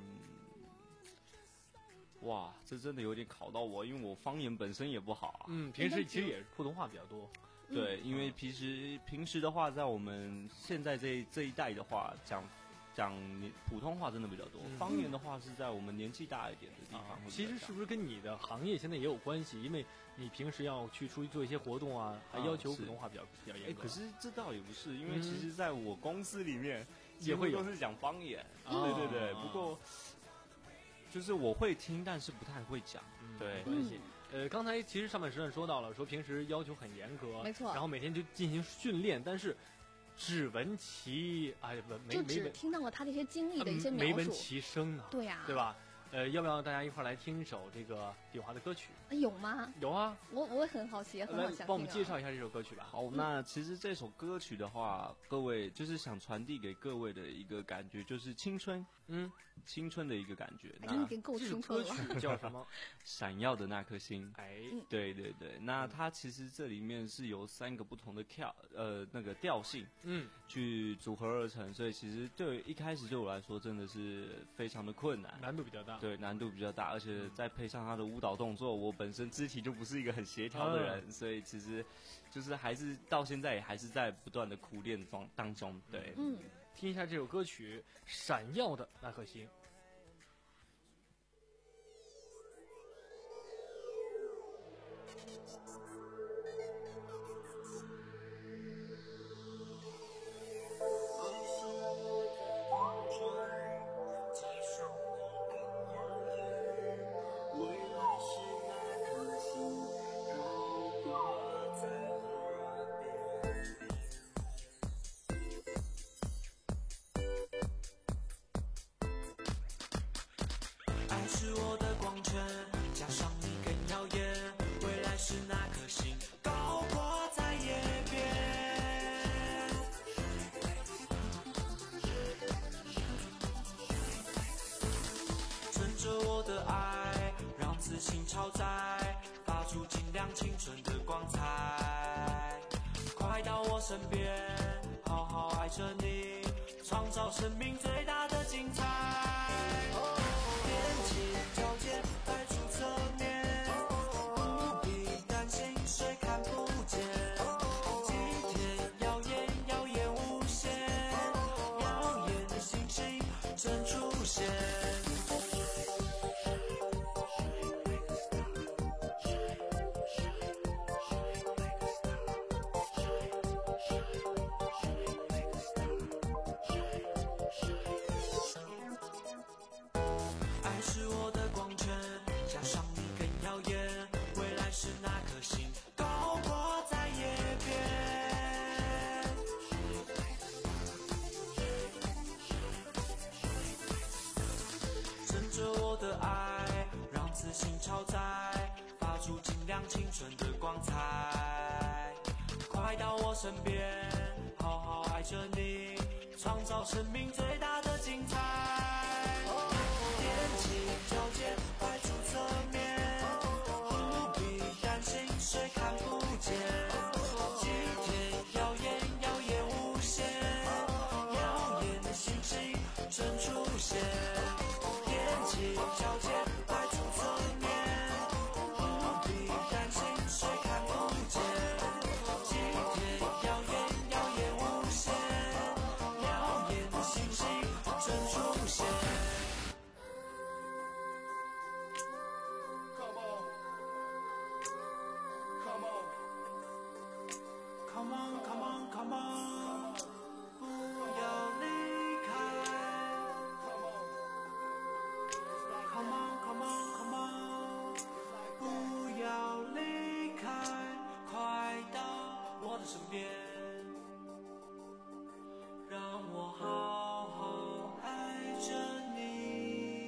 哇，这真的有点考到我，因为我方言本身也不好啊。 嗯，平时其实也是普通话比较多。 对，因为平时平时的话，在我们现在这这一代的话，讲讲普通话真的比较多，方言的话是在我们年纪大一点的地方。 其实是不是跟你的行业现在也有关系？因为你平时要去出去做一些活动啊，还要求普通话比较比较严格。 可是这倒也不是，因为其实在我公司里面也会都是讲方言。对对对，不过。就是我会听，但是不太会讲。对， 关系。呃，刚才其实上半时段说到了，说平时要求很严格， 没错。 然后每天就进行训练，但是只闻其哎闻没就只听到了他这些经历的一些描述，没闻其声啊。 对呀， 对吧？呃，要不要大家一块来听一首这个鼎华的歌曲？ 有吗？ 有啊， 我我很好奇，很好想听。 帮我们介绍一下这首歌曲吧。 好，那其实这首歌曲的话，各位就是想传递给各位的一个感觉，就是青春， 嗯， 青春的一个感觉。 那已经够青春了。 这首歌曲叫什么？ 闪耀的那颗星。 哎， 对对对，那它其实这里面是由三个不同的调，呃，那个调性， 嗯， 去组合而成，所以其实对一开始对我来说真的是非常的困难， 难度比较大。 对，难度比较大。而且再配上他的舞蹈动作，我本身肢体就不是一个很协调的人，嗯、所以其实就是还是到现在也还是在不断的苦练中当中。对， 嗯， 听一下这首歌曲《闪耀的那颗星》。 爱是我的光圈，加上你更耀眼，未来是那颗星高挂在夜边。趁着我的爱，让自信超载，发出尽量青春的光彩。快到我身边，好好爱着你，创造生命最大的精彩。踮起脚尖，摆出侧面，不必担心谁看不见。今天耀眼，耀眼无限，耀眼的星星正出现。爱是我的光圈，加上你更耀眼，未来是那颗星高挂在夜边。趁着我的爱，让自信超载，发出尽量青春的光彩。快到我身边，好好爱着你，创造生命最大的精彩。踮起脚尖，摆出侧面，不必担心谁看不见。今天耀眼，耀眼无限，耀眼的星星正出现。踮起脚尖，摆出侧面，不必担心谁看不见。今天耀眼，耀眼无限，耀眼的星星正出现。Come on, come on, come on， 不要离开。Come on, come on, come on， 不要离开，快到我的身边，让我好好爱着你。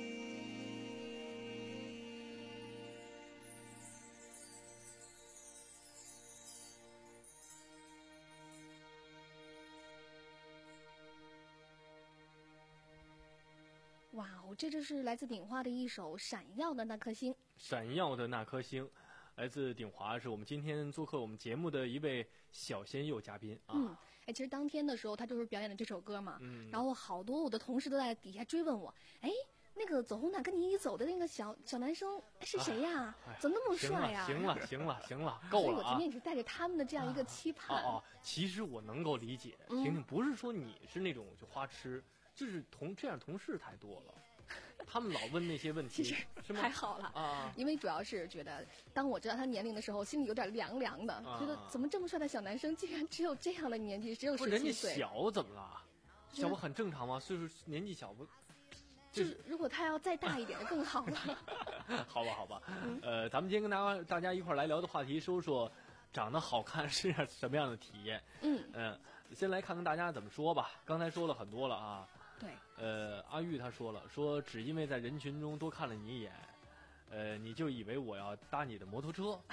哇哦，这就是来自鼎华的一首《闪耀的那颗星》。 闪耀的那颗星，来自鼎华，是我们今天做客我们节目的一位小鲜肉嘉宾啊。 嗯，哎，其实当天的时候他就是表演的这首歌嘛， 嗯， 然后好多我的同事都在底下追问我，哎，那个走红毯跟你一起走的那个小小男生是谁呀？ 哎、 怎么那么帅呀？ 行了，行了，行了，够了啊！ 所以我今天也是带着他们的这样一个期盼。 哦哦，其实我能够理解， 嗯、 婷婷不是说你是那种就花痴。就是同这样同事太多了，他们老问那些问题， 其实是吗？ 还好了啊， 因为主要是觉得，当我知道他年龄的时候，心里有点凉凉的， 啊、 觉得怎么这么帅的小男生，竟然只有这样的年纪，只有十七岁。 人家小怎么了？小不很正常吗？岁数年纪小不？ 就是如果他要再大一点更好了。 好吧，好吧，嗯、呃，咱们今天跟大家大家一块来聊的话题，说说长得好看是什么样的体验。 嗯嗯、呃，先来看看大家怎么说吧。刚才说了很多了啊。 对， 呃，阿玉他说了，说只因为在人群中多看了你一眼，呃，你就以为我要搭你的摩托车。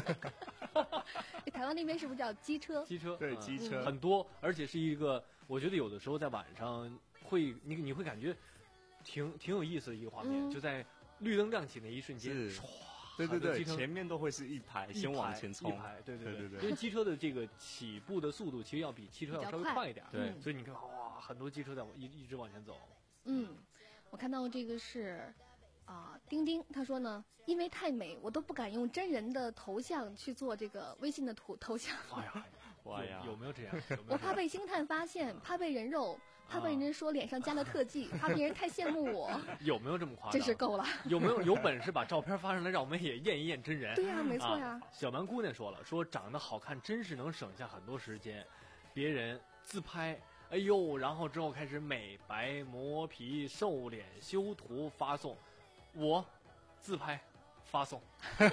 台湾那边是不是叫机车？ 机车， 对，机车、 嗯、很多，而且是一个，我觉得有的时候在晚上会，你你会感觉挺挺有意思的一个画面， 嗯、 就在绿灯亮起那一瞬间，唰， 对对对，前面都会是一排，先往前冲， 一排，对对对对， 因为机车的这个起步的速度其实要比汽车要稍微快一点， 对， 所以你看哇。很多机车在一一直往前走。 嗯，我看到这个是啊、呃，丁丁他说呢，因为太美，我都不敢用真人的头像去做这个微信的图头像。 哎呀，哎呀，有没有这样？有有我怕被星探发现，怕被人肉，怕被人说脸上加了特技，怕别人太羡慕我。 有没有这么夸张？ 真是够了。 有没有有本事把照片发上来，让我们也验一验真人？ 对呀、啊，没错呀、 啊。小蛮姑娘说了，说长得好看真是能省下很多时间，别人自拍。哎呦，然后之后开始美白、磨皮、瘦脸、修图、发送，我自拍发送。 哎，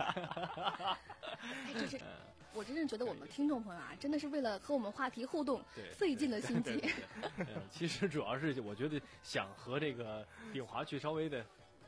就是我真正觉得我们听众朋友啊，真的是为了和我们话题互动，费尽了心机。 其实主要是我觉得想和这个鼎华去稍微的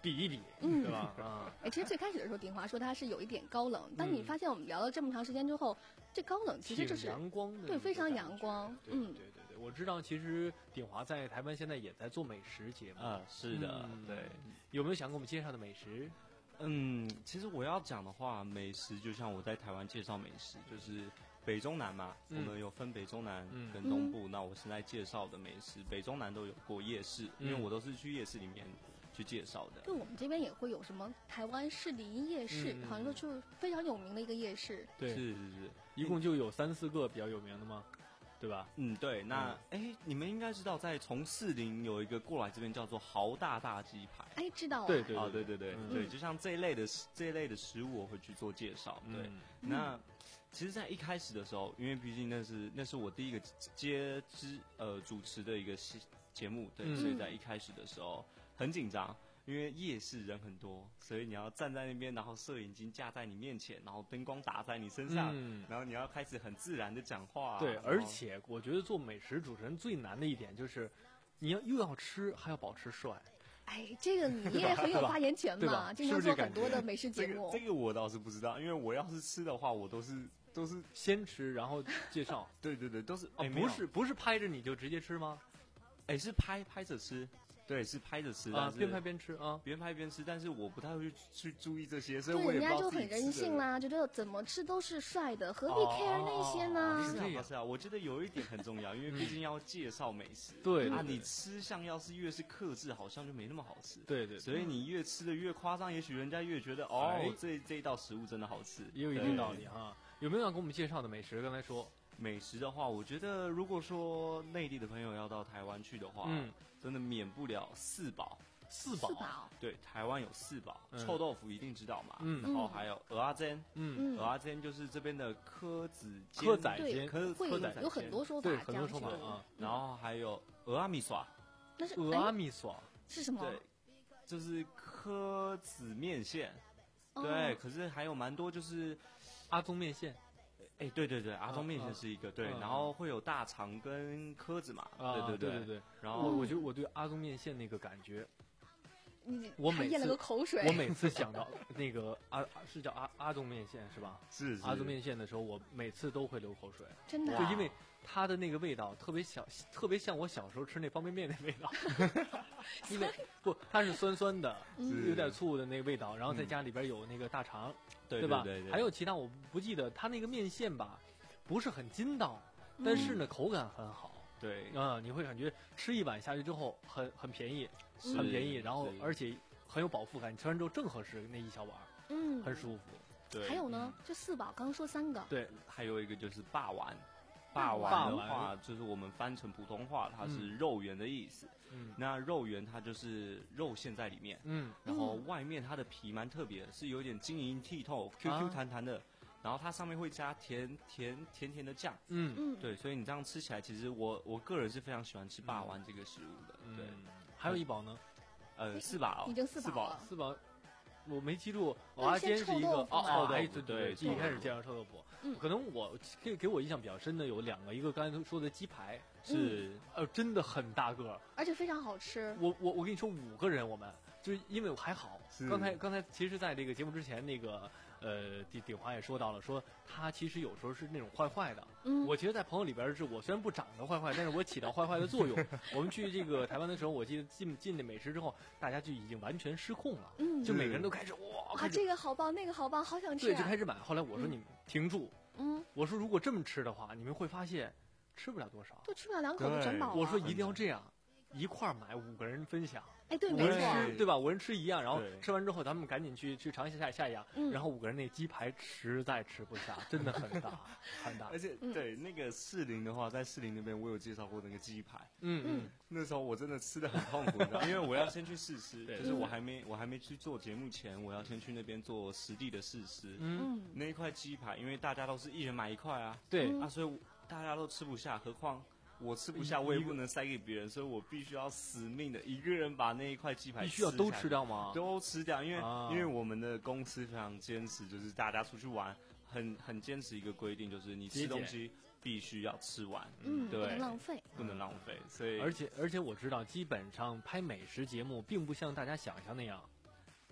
比一比， 嗯对吧？啊， 哎，其实最开始的时候，鼎华说它是有一点高冷，但嗯你发现我们聊了这么长时间之后，这高冷其实就是挺阳光的， 对，非常阳光。 对嗯， 对对对，我知道，其实鼎华在台湾现在也在做美食节目啊，是的， 嗯对。 有没有想给我们介绍的美食？ 嗯，其实我要讲的话，美食就像我在台湾介绍美食，就是北中南嘛， 嗯我们有分北中南嗯跟东部。那我现在介绍的美食，北中南都有过夜市，因为嗯我都是去夜市里面去介绍的。 对，我们这边也会有什么台湾士林夜市， 嗯好像说就是非常有名的一个夜市。 对， 是是是， 一共就有三四个比较有名的吗？对吧？ 嗯，对。那哎、嗯，你们应该知道，在从士林有一个过来这边叫做豪大大鸡排。 哎，知道啊。 对对啊，对对对、 嗯、 对，就像这一类的这一类的食物，我会去做介绍。对， 嗯、 那其实，在一开始的时候，因为毕竟那是那是我第一个接之呃主持的一个节目，对、嗯，所以在一开始的时候很紧张。因为夜市人很多，所以你要站在那边，然后摄影机架在你面前，然后灯光打在你身上，嗯、然后你要开始很自然的讲话、啊。 对，而且我觉得做美食主持人最难的一点就是，你要又要吃，还要保持帅。 哎，这个你也很有发言权嘛，经常做很多的美食节目。 这个、这个我倒是不知道，因为我要是吃的话，我都是都是先吃，然后介绍。 对对对，都是哦，不是不是拍着你就直接吃吗？ 哎，是拍拍着吃。对，是拍着吃啊，边拍边吃啊， 边拍边吃。但是我不太会去注意这些，所以我也不知道自己吃的。 人家就很人性啦，觉得怎么吃都是帅的，何必 care 那些呢？ 是啊，是啊。我觉得有一点很重要，因为毕竟要介绍美食。 对啊，你吃相要是越是克制，好像就没那么好吃。 对对。 所以你越吃的越夸张，也许人家越觉得哦，这这一道食物真的好吃， 也有一定道理哈。有没有要给我们介绍的美食？刚才说美食的话，我觉得如果说内地的朋友要到台湾去的话，嗯。真的免不了四宝， 四宝， 对，台湾有四宝， 嗯、 臭豆腐一定知道嘛， 嗯， 然后还有蚵仔煎， 嗯， 蚵仔煎就是这边的蚵子煎， 蚵仔煎， 蚵蚵仔有很多说法， 对，很多说法啊。 然后还有蚵仔米刷， 那是蚵仔米刷是什么？ 对，就是蚵子面线，对，可是还有蛮多就是阿宗面线。 哎，对对对，阿宗面线是一个对，然后会有大肠跟蚵子嘛，对对对对对。然后我觉得我对阿宗面线那个感觉，我每次咽了个口水。 我每次想到那个阿是叫阿阿宗面线是吧？ 是阿宗面线的时候，我每次都会流口水， 真的， 就因为它的那个味道特别像，特别像我小时候吃那方便面那味道。因为不，它是酸酸的，有点醋的那个味道，然后再加里边有那个大肠。 对吧？ 对对对还有其他我不记得，它那个面线吧，不是很筋道，但是呢、嗯、口感很好。 对啊、嗯，你会感觉吃一碗下去之后很很便宜，很便宜，然后而且很有饱腹感，你吃完之后正合适那一小碗， 嗯， 很舒服。 对， 还有呢，这四宝刚刚说三个， 对，还有一个就是霸丸。霸丸的话，就是我们翻成普通话，它是肉圆的意思。嗯，那肉圆它就是肉馅在里面。嗯，然后外面它的皮蛮特别，是有点晶莹剔透、Q Q 弹弹的。然后它上面会加甜甜甜甜的酱。嗯嗯，对，所以你这样吃起来，其实我我个人是非常喜欢吃霸丸这个食物的。对， 还有一宝呢？ 呃，四宝， 已经四宝了。 四宝。我没记住，蚵仔煎是一个哦哦， 哎对对，一开始介绍臭豆腐，嗯，可能我给给我印象比较深的有两个，一个刚才说的鸡排是呃真的很大个， 而且非常好吃。 我我我跟你说，五个人我们就是因为还好，刚才刚才其实在这个节目之前那个。呃，鼎鼎华也说到了，说他其实有时候是那种坏坏的。嗯，我其实，在朋友里边是我虽然不长得坏坏，但是我起到坏坏的作用。我们去这个台湾的时候，我记得进进那美食之后，大家就已经完全失控了。嗯，就每个人都开始哇， 啊，这个好棒，那个好棒，好想吃、啊。 对，就开始买。后来我说你们停住。嗯，我说如果这么吃的话，你们会发现吃不了多少， 就吃不了两口就全饱了。 我说一定要这样。一块儿买，五个人分享。 哎，对，没错，对吧？五人吃一样，然后吃完之后，咱们赶紧去去尝一下下下一样。嗯、然后五个人那鸡排实在吃不下，真的很大很大。 而且、嗯、对那个士林的话，在士林那边我有介绍过那个鸡排。嗯嗯，那时候我真的吃的很痛苦，你知道，因为我要先去试吃，就是我还没我还没去做节目前，我要先去那边做实地的试吃。嗯，那一块鸡排，因为大家都是一人买一块啊， 对啊，所以大家都吃不下，何况。我吃不下，我也不能塞给别人，所以我必须要死命的一个人把那一块鸡排必须要都吃掉吗？ 都吃掉，因为、啊、因为我们的公司非常坚持，就是大家出去玩，很很坚持一个规定，就是你吃东西必须要吃完， 嗯， 对， 不能浪费， 不能浪费。所以， 而且而且我知道，基本上拍美食节目并不像大家想象那样，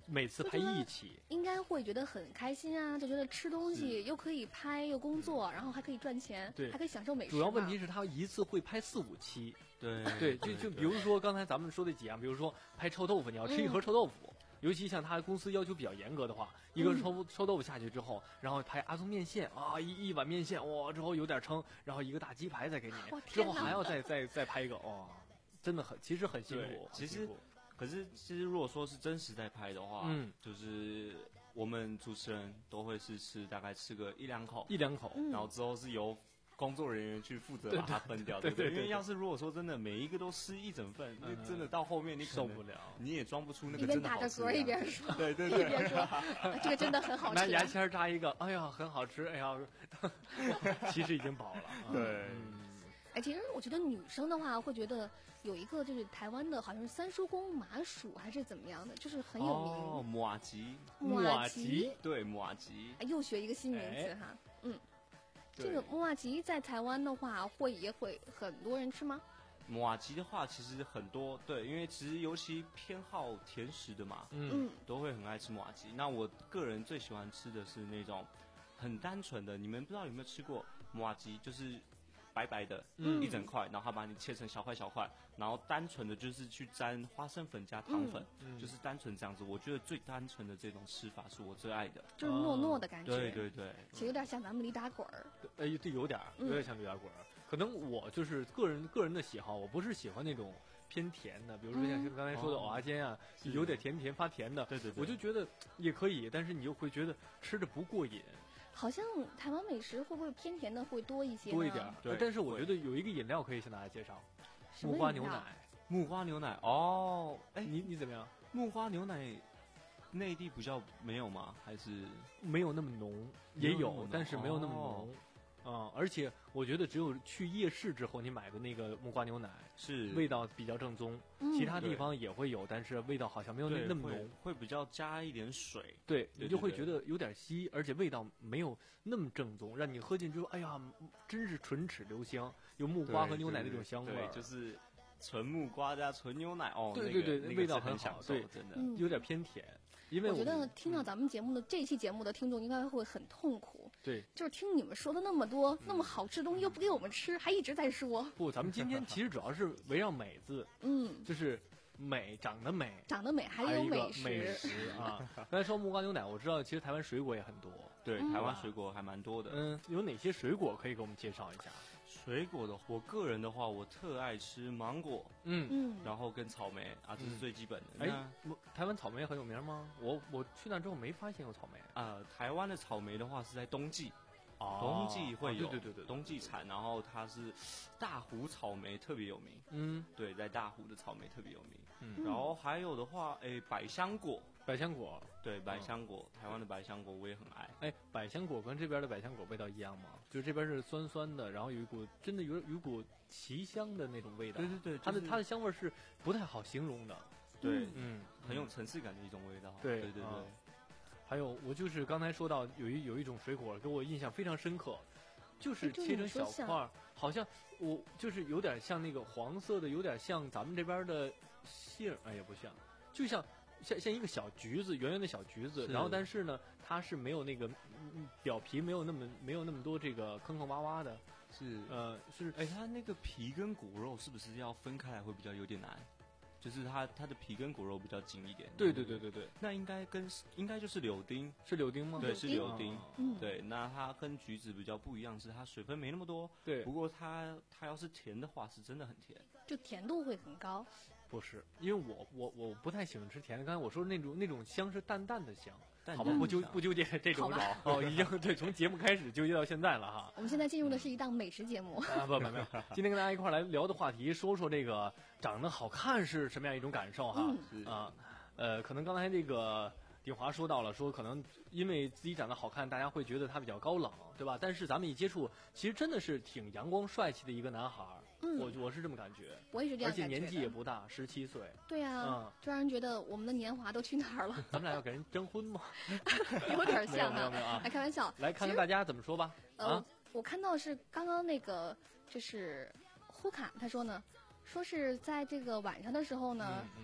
每次拍一起， 应该会觉得很开心啊，就觉得吃东西又可以拍又工作，然后还可以赚钱， 对， 还可以享受美食。 主要问题是他一次会拍四五期， 对对，就就比如说刚才咱们说的几样，比如说拍臭豆腐，你要吃一盒臭豆腐。嗯，尤其像他公司要求比较严格的话，一个臭臭豆腐下去之后，然后拍阿宗面线啊，一一碗面线哇，之后有点撑，然后一个大鸡排再给你，之后还要再再再拍一个哇，真的很其实很辛苦。 其实，可是其实如果说是真实在拍的话，嗯，就是我们主持人都会是吃大概吃个一两口， 一两口， 然后之后是由工作人员去负责把它分掉，对对对。因为要是如果说真的每一个都吃一整份，那真的到后面你受不了， 你也装不出那个真的好吃。一边打着嗝一边说， 对对对， 一边说这个真的很好吃。 拿牙签扎一个，哎呀，很好吃，哎呀，其实已经饱了。 对。 哎，其实我觉得女生的话会觉得有一个就是台湾的好像是三叔公麻薯还是怎么样的，就是很有名。 哦，麻吉， 麻吉， 对，麻吉。 哎，又学一个新名词哈，嗯。这个木瓦吉在台湾的话，会也会很多人吃吗？ 木瓦吉的话，其实很多，对，因为其实尤其偏好甜食的嘛，嗯，都会很爱吃木瓦吉。那我个人最喜欢吃的是那种很单纯的，你们不知道有没有吃过木瓦吉，就是白白的，嗯，一整块，然后他把你切成小块小块，然后单纯的就是去沾花生粉加糖粉，嗯、就是单纯这样子。我觉得最单纯的这种吃法是我最爱的， 就是糯糯的感觉。 对对对， 其实有点像咱们驴打滚儿。 哎，对，有点有点像驴打滚儿。嗯、可能我就是个人个人的喜好，我不是喜欢那种偏甜的，比如说像刚才说的蚵仔煎啊，嗯、有点甜甜发甜的。 对对对， 我就觉得也可以，但是你又会觉得吃着不过瘾。 好像台湾美食会不会偏甜的会多一些？ 多一点，对。但是我觉得有一个饮料可以向大家介绍，木瓜牛奶。 木瓜牛奶哦， 哎，你你怎么样？ 木瓜牛奶，内地比较没有吗？还是没有那么浓？也有，但是没有那么浓。嗯，而且我觉得只有去夜市之后，你买的那个木瓜牛奶是味道比较正宗，嗯、其他地方也会有，但是味道好像没有那那么浓， 会比较加一点水， 对你就会觉得有点稀，而且味道没有那么正宗，让你喝进之后，哎呀，真是唇齿留香，有木瓜和牛奶那种香味， 就是纯木瓜加纯牛奶哦， 对对对， 那个、 味道很好，对， 真的、 嗯、 有点偏甜。因为我, 我觉得听到咱们节目的、嗯、这期节目的听众应该会很痛苦， 对， 就是听你们说的那么多、嗯、那么好吃的东西又不给我们吃，还一直在说。 不，咱们今天其实主要是围绕美字，嗯，就是美，长得美， 长得美，还有美食， 美食啊。刚才说木瓜牛奶，我知道其实台湾水果也很多， 对，嗯、台湾水果还蛮多的。 嗯，有哪些水果可以给我们介绍一下？ 水果的，我个人的话，我特爱吃芒果，嗯嗯，然后跟草莓啊，这是最基本的。 哎、嗯，台湾草莓很有名吗？我我去那之后没发现有草莓啊、呃。台湾的草莓的话是在冬季， 哦、 冬季会有， 哦、对对对对， 冬季产，然后它是大湖草莓特别有名，嗯，对，在大湖的草莓特别有名，嗯，然后还有的话，哎，百香果。 百香果， 对，百香果，嗯、台湾的百香果我也很爱。 哎，百香果跟这边的百香果味道一样吗？就是这边是酸酸的，然后有一股真的有有一股奇香的那种味道。 对对对， 它的、就是、它的香味是不太好形容的。 对，嗯，很有层次感的一种味道。 对对对对。 嗯、还有，我就是刚才说到有一有一种水果给我印象非常深刻，就是切成小块儿，好像我就是有点像那个黄色的，有点像咱们这边的杏，哎也不像，就像。像像一个小橘子，圆圆的小橘子，然后但是呢，它是没有那个表皮没有那么没有那么多这个坑坑洼洼的， 是呃是， 哎，它那个皮跟果肉是不是要分开来会比较有点难？就是它它的皮跟果肉比较紧一点。 对对对对对， 那应该跟应该就是柳丁， 是柳丁吗？ 对，是柳丁。嗯，对，那它跟橘子比较不一样，是它水分没那么多。 对， 不过它它要是甜的话，是真的很甜， 就甜度会很高。 不是，因为我我我不太喜欢吃甜的。刚才我说那种那种香是淡淡的香， 淡淡好吧，不纠不纠结这种扰哦，已经对从节目开始纠结到现在了哈。 我们现在进入的是一档美食节目啊，不不没有，今天跟大家一块来聊的话题，说说这个长得好看是什么样一种感受哈、嗯、啊，呃，可能刚才这个鼎华说到了，说可能因为自己长得好看，大家会觉得他比较高冷，对吧？但是咱们一接触，其实真的是挺阳光帅气的一个男孩。嗯，我我是这么感觉， 我也是这样感觉， 而且年纪也不大，十七岁。 对啊，嗯，就让人觉得我们的年华都去哪儿了？ 咱们俩要给人征婚吗？ 有点像， 没有没有啊， 来开玩笑， 来看看大家怎么说吧。 呃、啊，我看到是刚刚那个就是呼卡他说呢，说是在这个晚上的时候呢，嗯嗯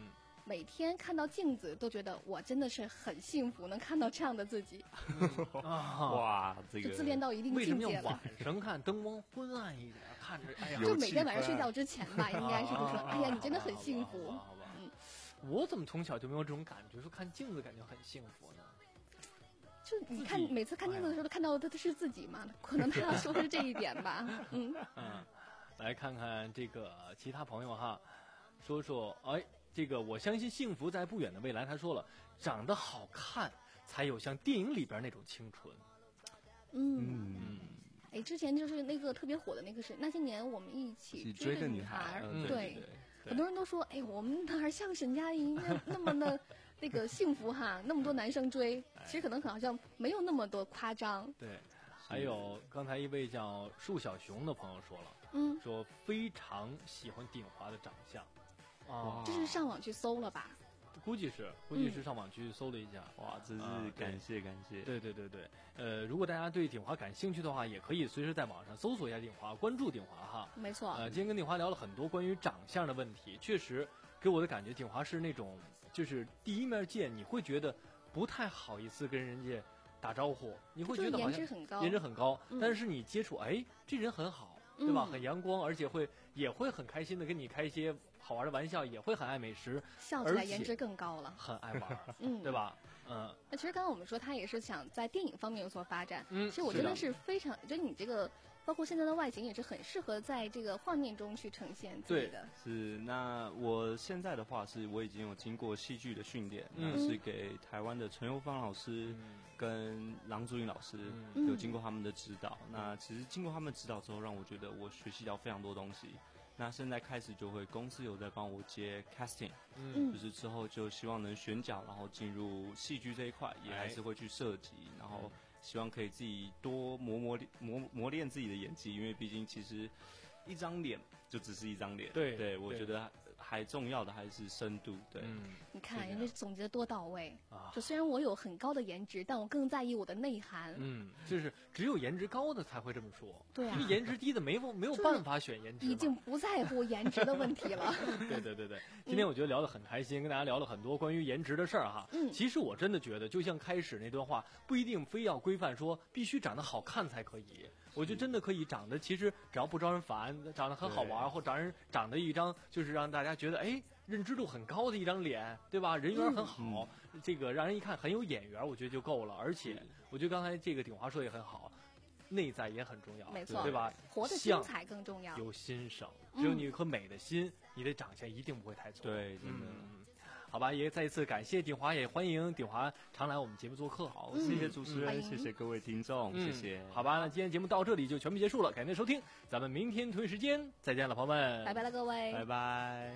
每天看到镜子都觉得我真的是很幸福，能看到这样的自己。 哇，这个就自恋到一定为什么境界了。 要晚上看，灯光昏暗一点，看着哎呀， 就每天晚上睡觉之前吧，应该是不是说，哎呀，你真的很幸福。 嗯，我怎么从小就没有这种感觉，说看镜子感觉很幸福呢？ 就你看每次看镜子的时候都看到的是自己嘛，可能他要说是这一点吧。嗯嗯，来看看这个其他朋友哈，说说哎，这个我相信幸福在不远的未来。他说了，长得好看才有像电影里边那种清纯。 嗯嗯，哎，之前就是那个特别火的那个是那些年我们一起追的女孩， 嗯、对, 对, 对， 很多人都说，哎，我们哪儿像沈佳宜那那么的。那个幸福哈，那么多男生追，其实可能好像没有那么多夸张。 对，还有刚才一位叫树小熊的朋友说了， 嗯， 说非常喜欢鼎华的长相，啊， 这是上网去搜了吧？ 估计是，估计是上网去搜了一下。 嗯、哇，真是感谢、啊、感谢。 对对对对，呃，如果大家对鼎华感兴趣的话，也可以随时在网上搜索一下鼎华，关注鼎华哈。 没错。 呃，今天跟鼎华聊了很多关于长相的问题，确实给我的感觉，鼎华是那种。就是第一面见，你会觉得不太好意思跟人家打招呼，你会觉得好像颜值很高， 颜值很高。 嗯、 但是你接触，哎，这人很好，对吧？嗯、很阳光，而且会也会很开心的跟你开一些好玩的玩笑，也会很爱美食， 笑起来颜值更高了， 很爱玩，嗯，对吧？嗯。 那其实刚刚我们说他也是想在电影方面有所发展， 嗯， 其实我真的是非常，就你这个。包括现在的外形也是很适合在这个画面中去呈现自己的。 是，那我现在的话是我已经有经过戏剧的训练， 嗯、 那是给台湾的陈友芳老师跟郎祖筠老师、 嗯、 有经过他们的指导。嗯、那其实经过他们指导之后，让我觉得我学习到非常多东西。那现在开始就会公司有在帮我接 casting， 嗯， 就是之后就希望能选角，然后进入戏剧这一块，也还是会去涉及，然后。希望可以自己多磨磨磨磨练自己的演技，因为毕竟其实一张脸就只是一张脸。 对， 对我觉得还重要的还是深度。对， 嗯、 你看人家总结的多到位啊！就虽然我有很高的颜值，但我更在意我的内涵。 嗯，就是只有颜值高的才会这么说。 对啊， 因为颜值低的没有没有办法选颜值， 已经不在乎颜值的问题了。 对对对对，今天我觉得聊得很开心，跟大家聊了很多关于颜值的事儿哈。 嗯， 其实我真的觉得，就像开始那段话，不一定非要规范说必须长得好看才可以。我觉得真的可以长得，其实只要不招人烦，长得很好玩，或长人长得一张就是让大家觉得哎认知度很高的一张脸，对吧？人缘很好，嗯、这个让人一看很有眼缘，我觉得就够了。而且我觉得刚才这个鼎华说也很好，内在也很重要， 没错， 对吧？ 活的精彩更重要， 有心声，只有你有颗美的心，嗯、你的长相一定不会太错。 对，真的。 嗯好吧，也再一次感谢鼎华，也欢迎鼎华常来我们节目做客。 好，谢谢主持人，嗯、谢谢各位听众， 嗯、 谢谢。 好吧，那今天节目到这里就全部结束了，感谢收听，咱们明天同一时间再见了，朋友们， 拜拜了，各位， 拜拜。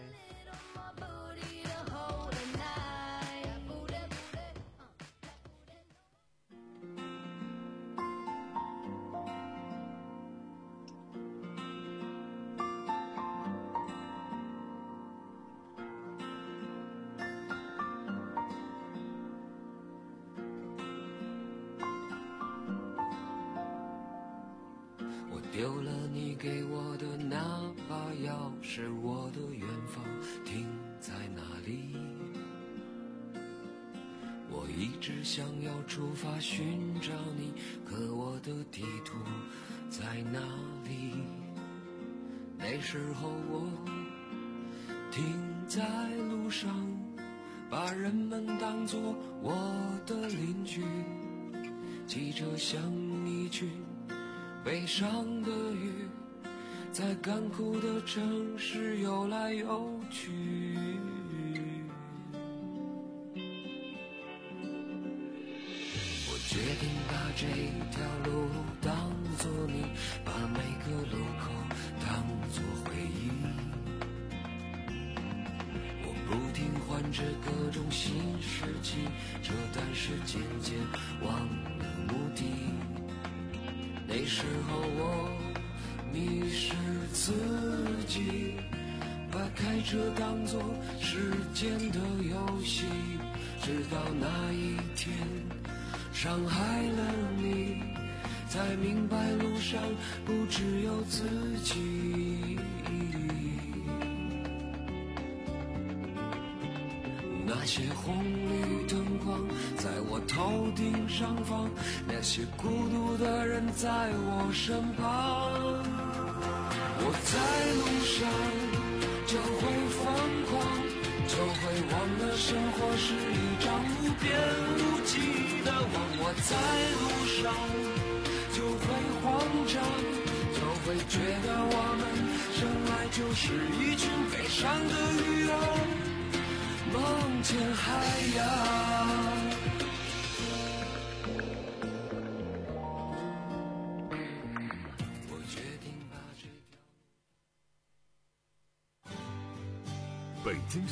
丢了你给我的那把钥匙，我的远方停在哪里？我一直想要出发寻找你，可我的地图在哪里？那时候我停在路上，把人们当作我的邻居，骑着像一群悲伤的雨，在干枯的城市游来游去。我决定把这条路当作你，把每个路口当作回忆。我不停换着各种新事情，这但是渐渐忘了目的。那时候我迷失自己，把开车当作时间的游戏，直到那一天伤害了你，才明白路上不只有自己。 那些红绿灯光在我头顶上方，那些孤独的人在我身旁。我在路上就会疯狂，就会忘了生活是一张无边无际的网。我在路上就会慌张，就会觉得我们生来就是一群悲伤的鱼儿，梦见海洋。 北京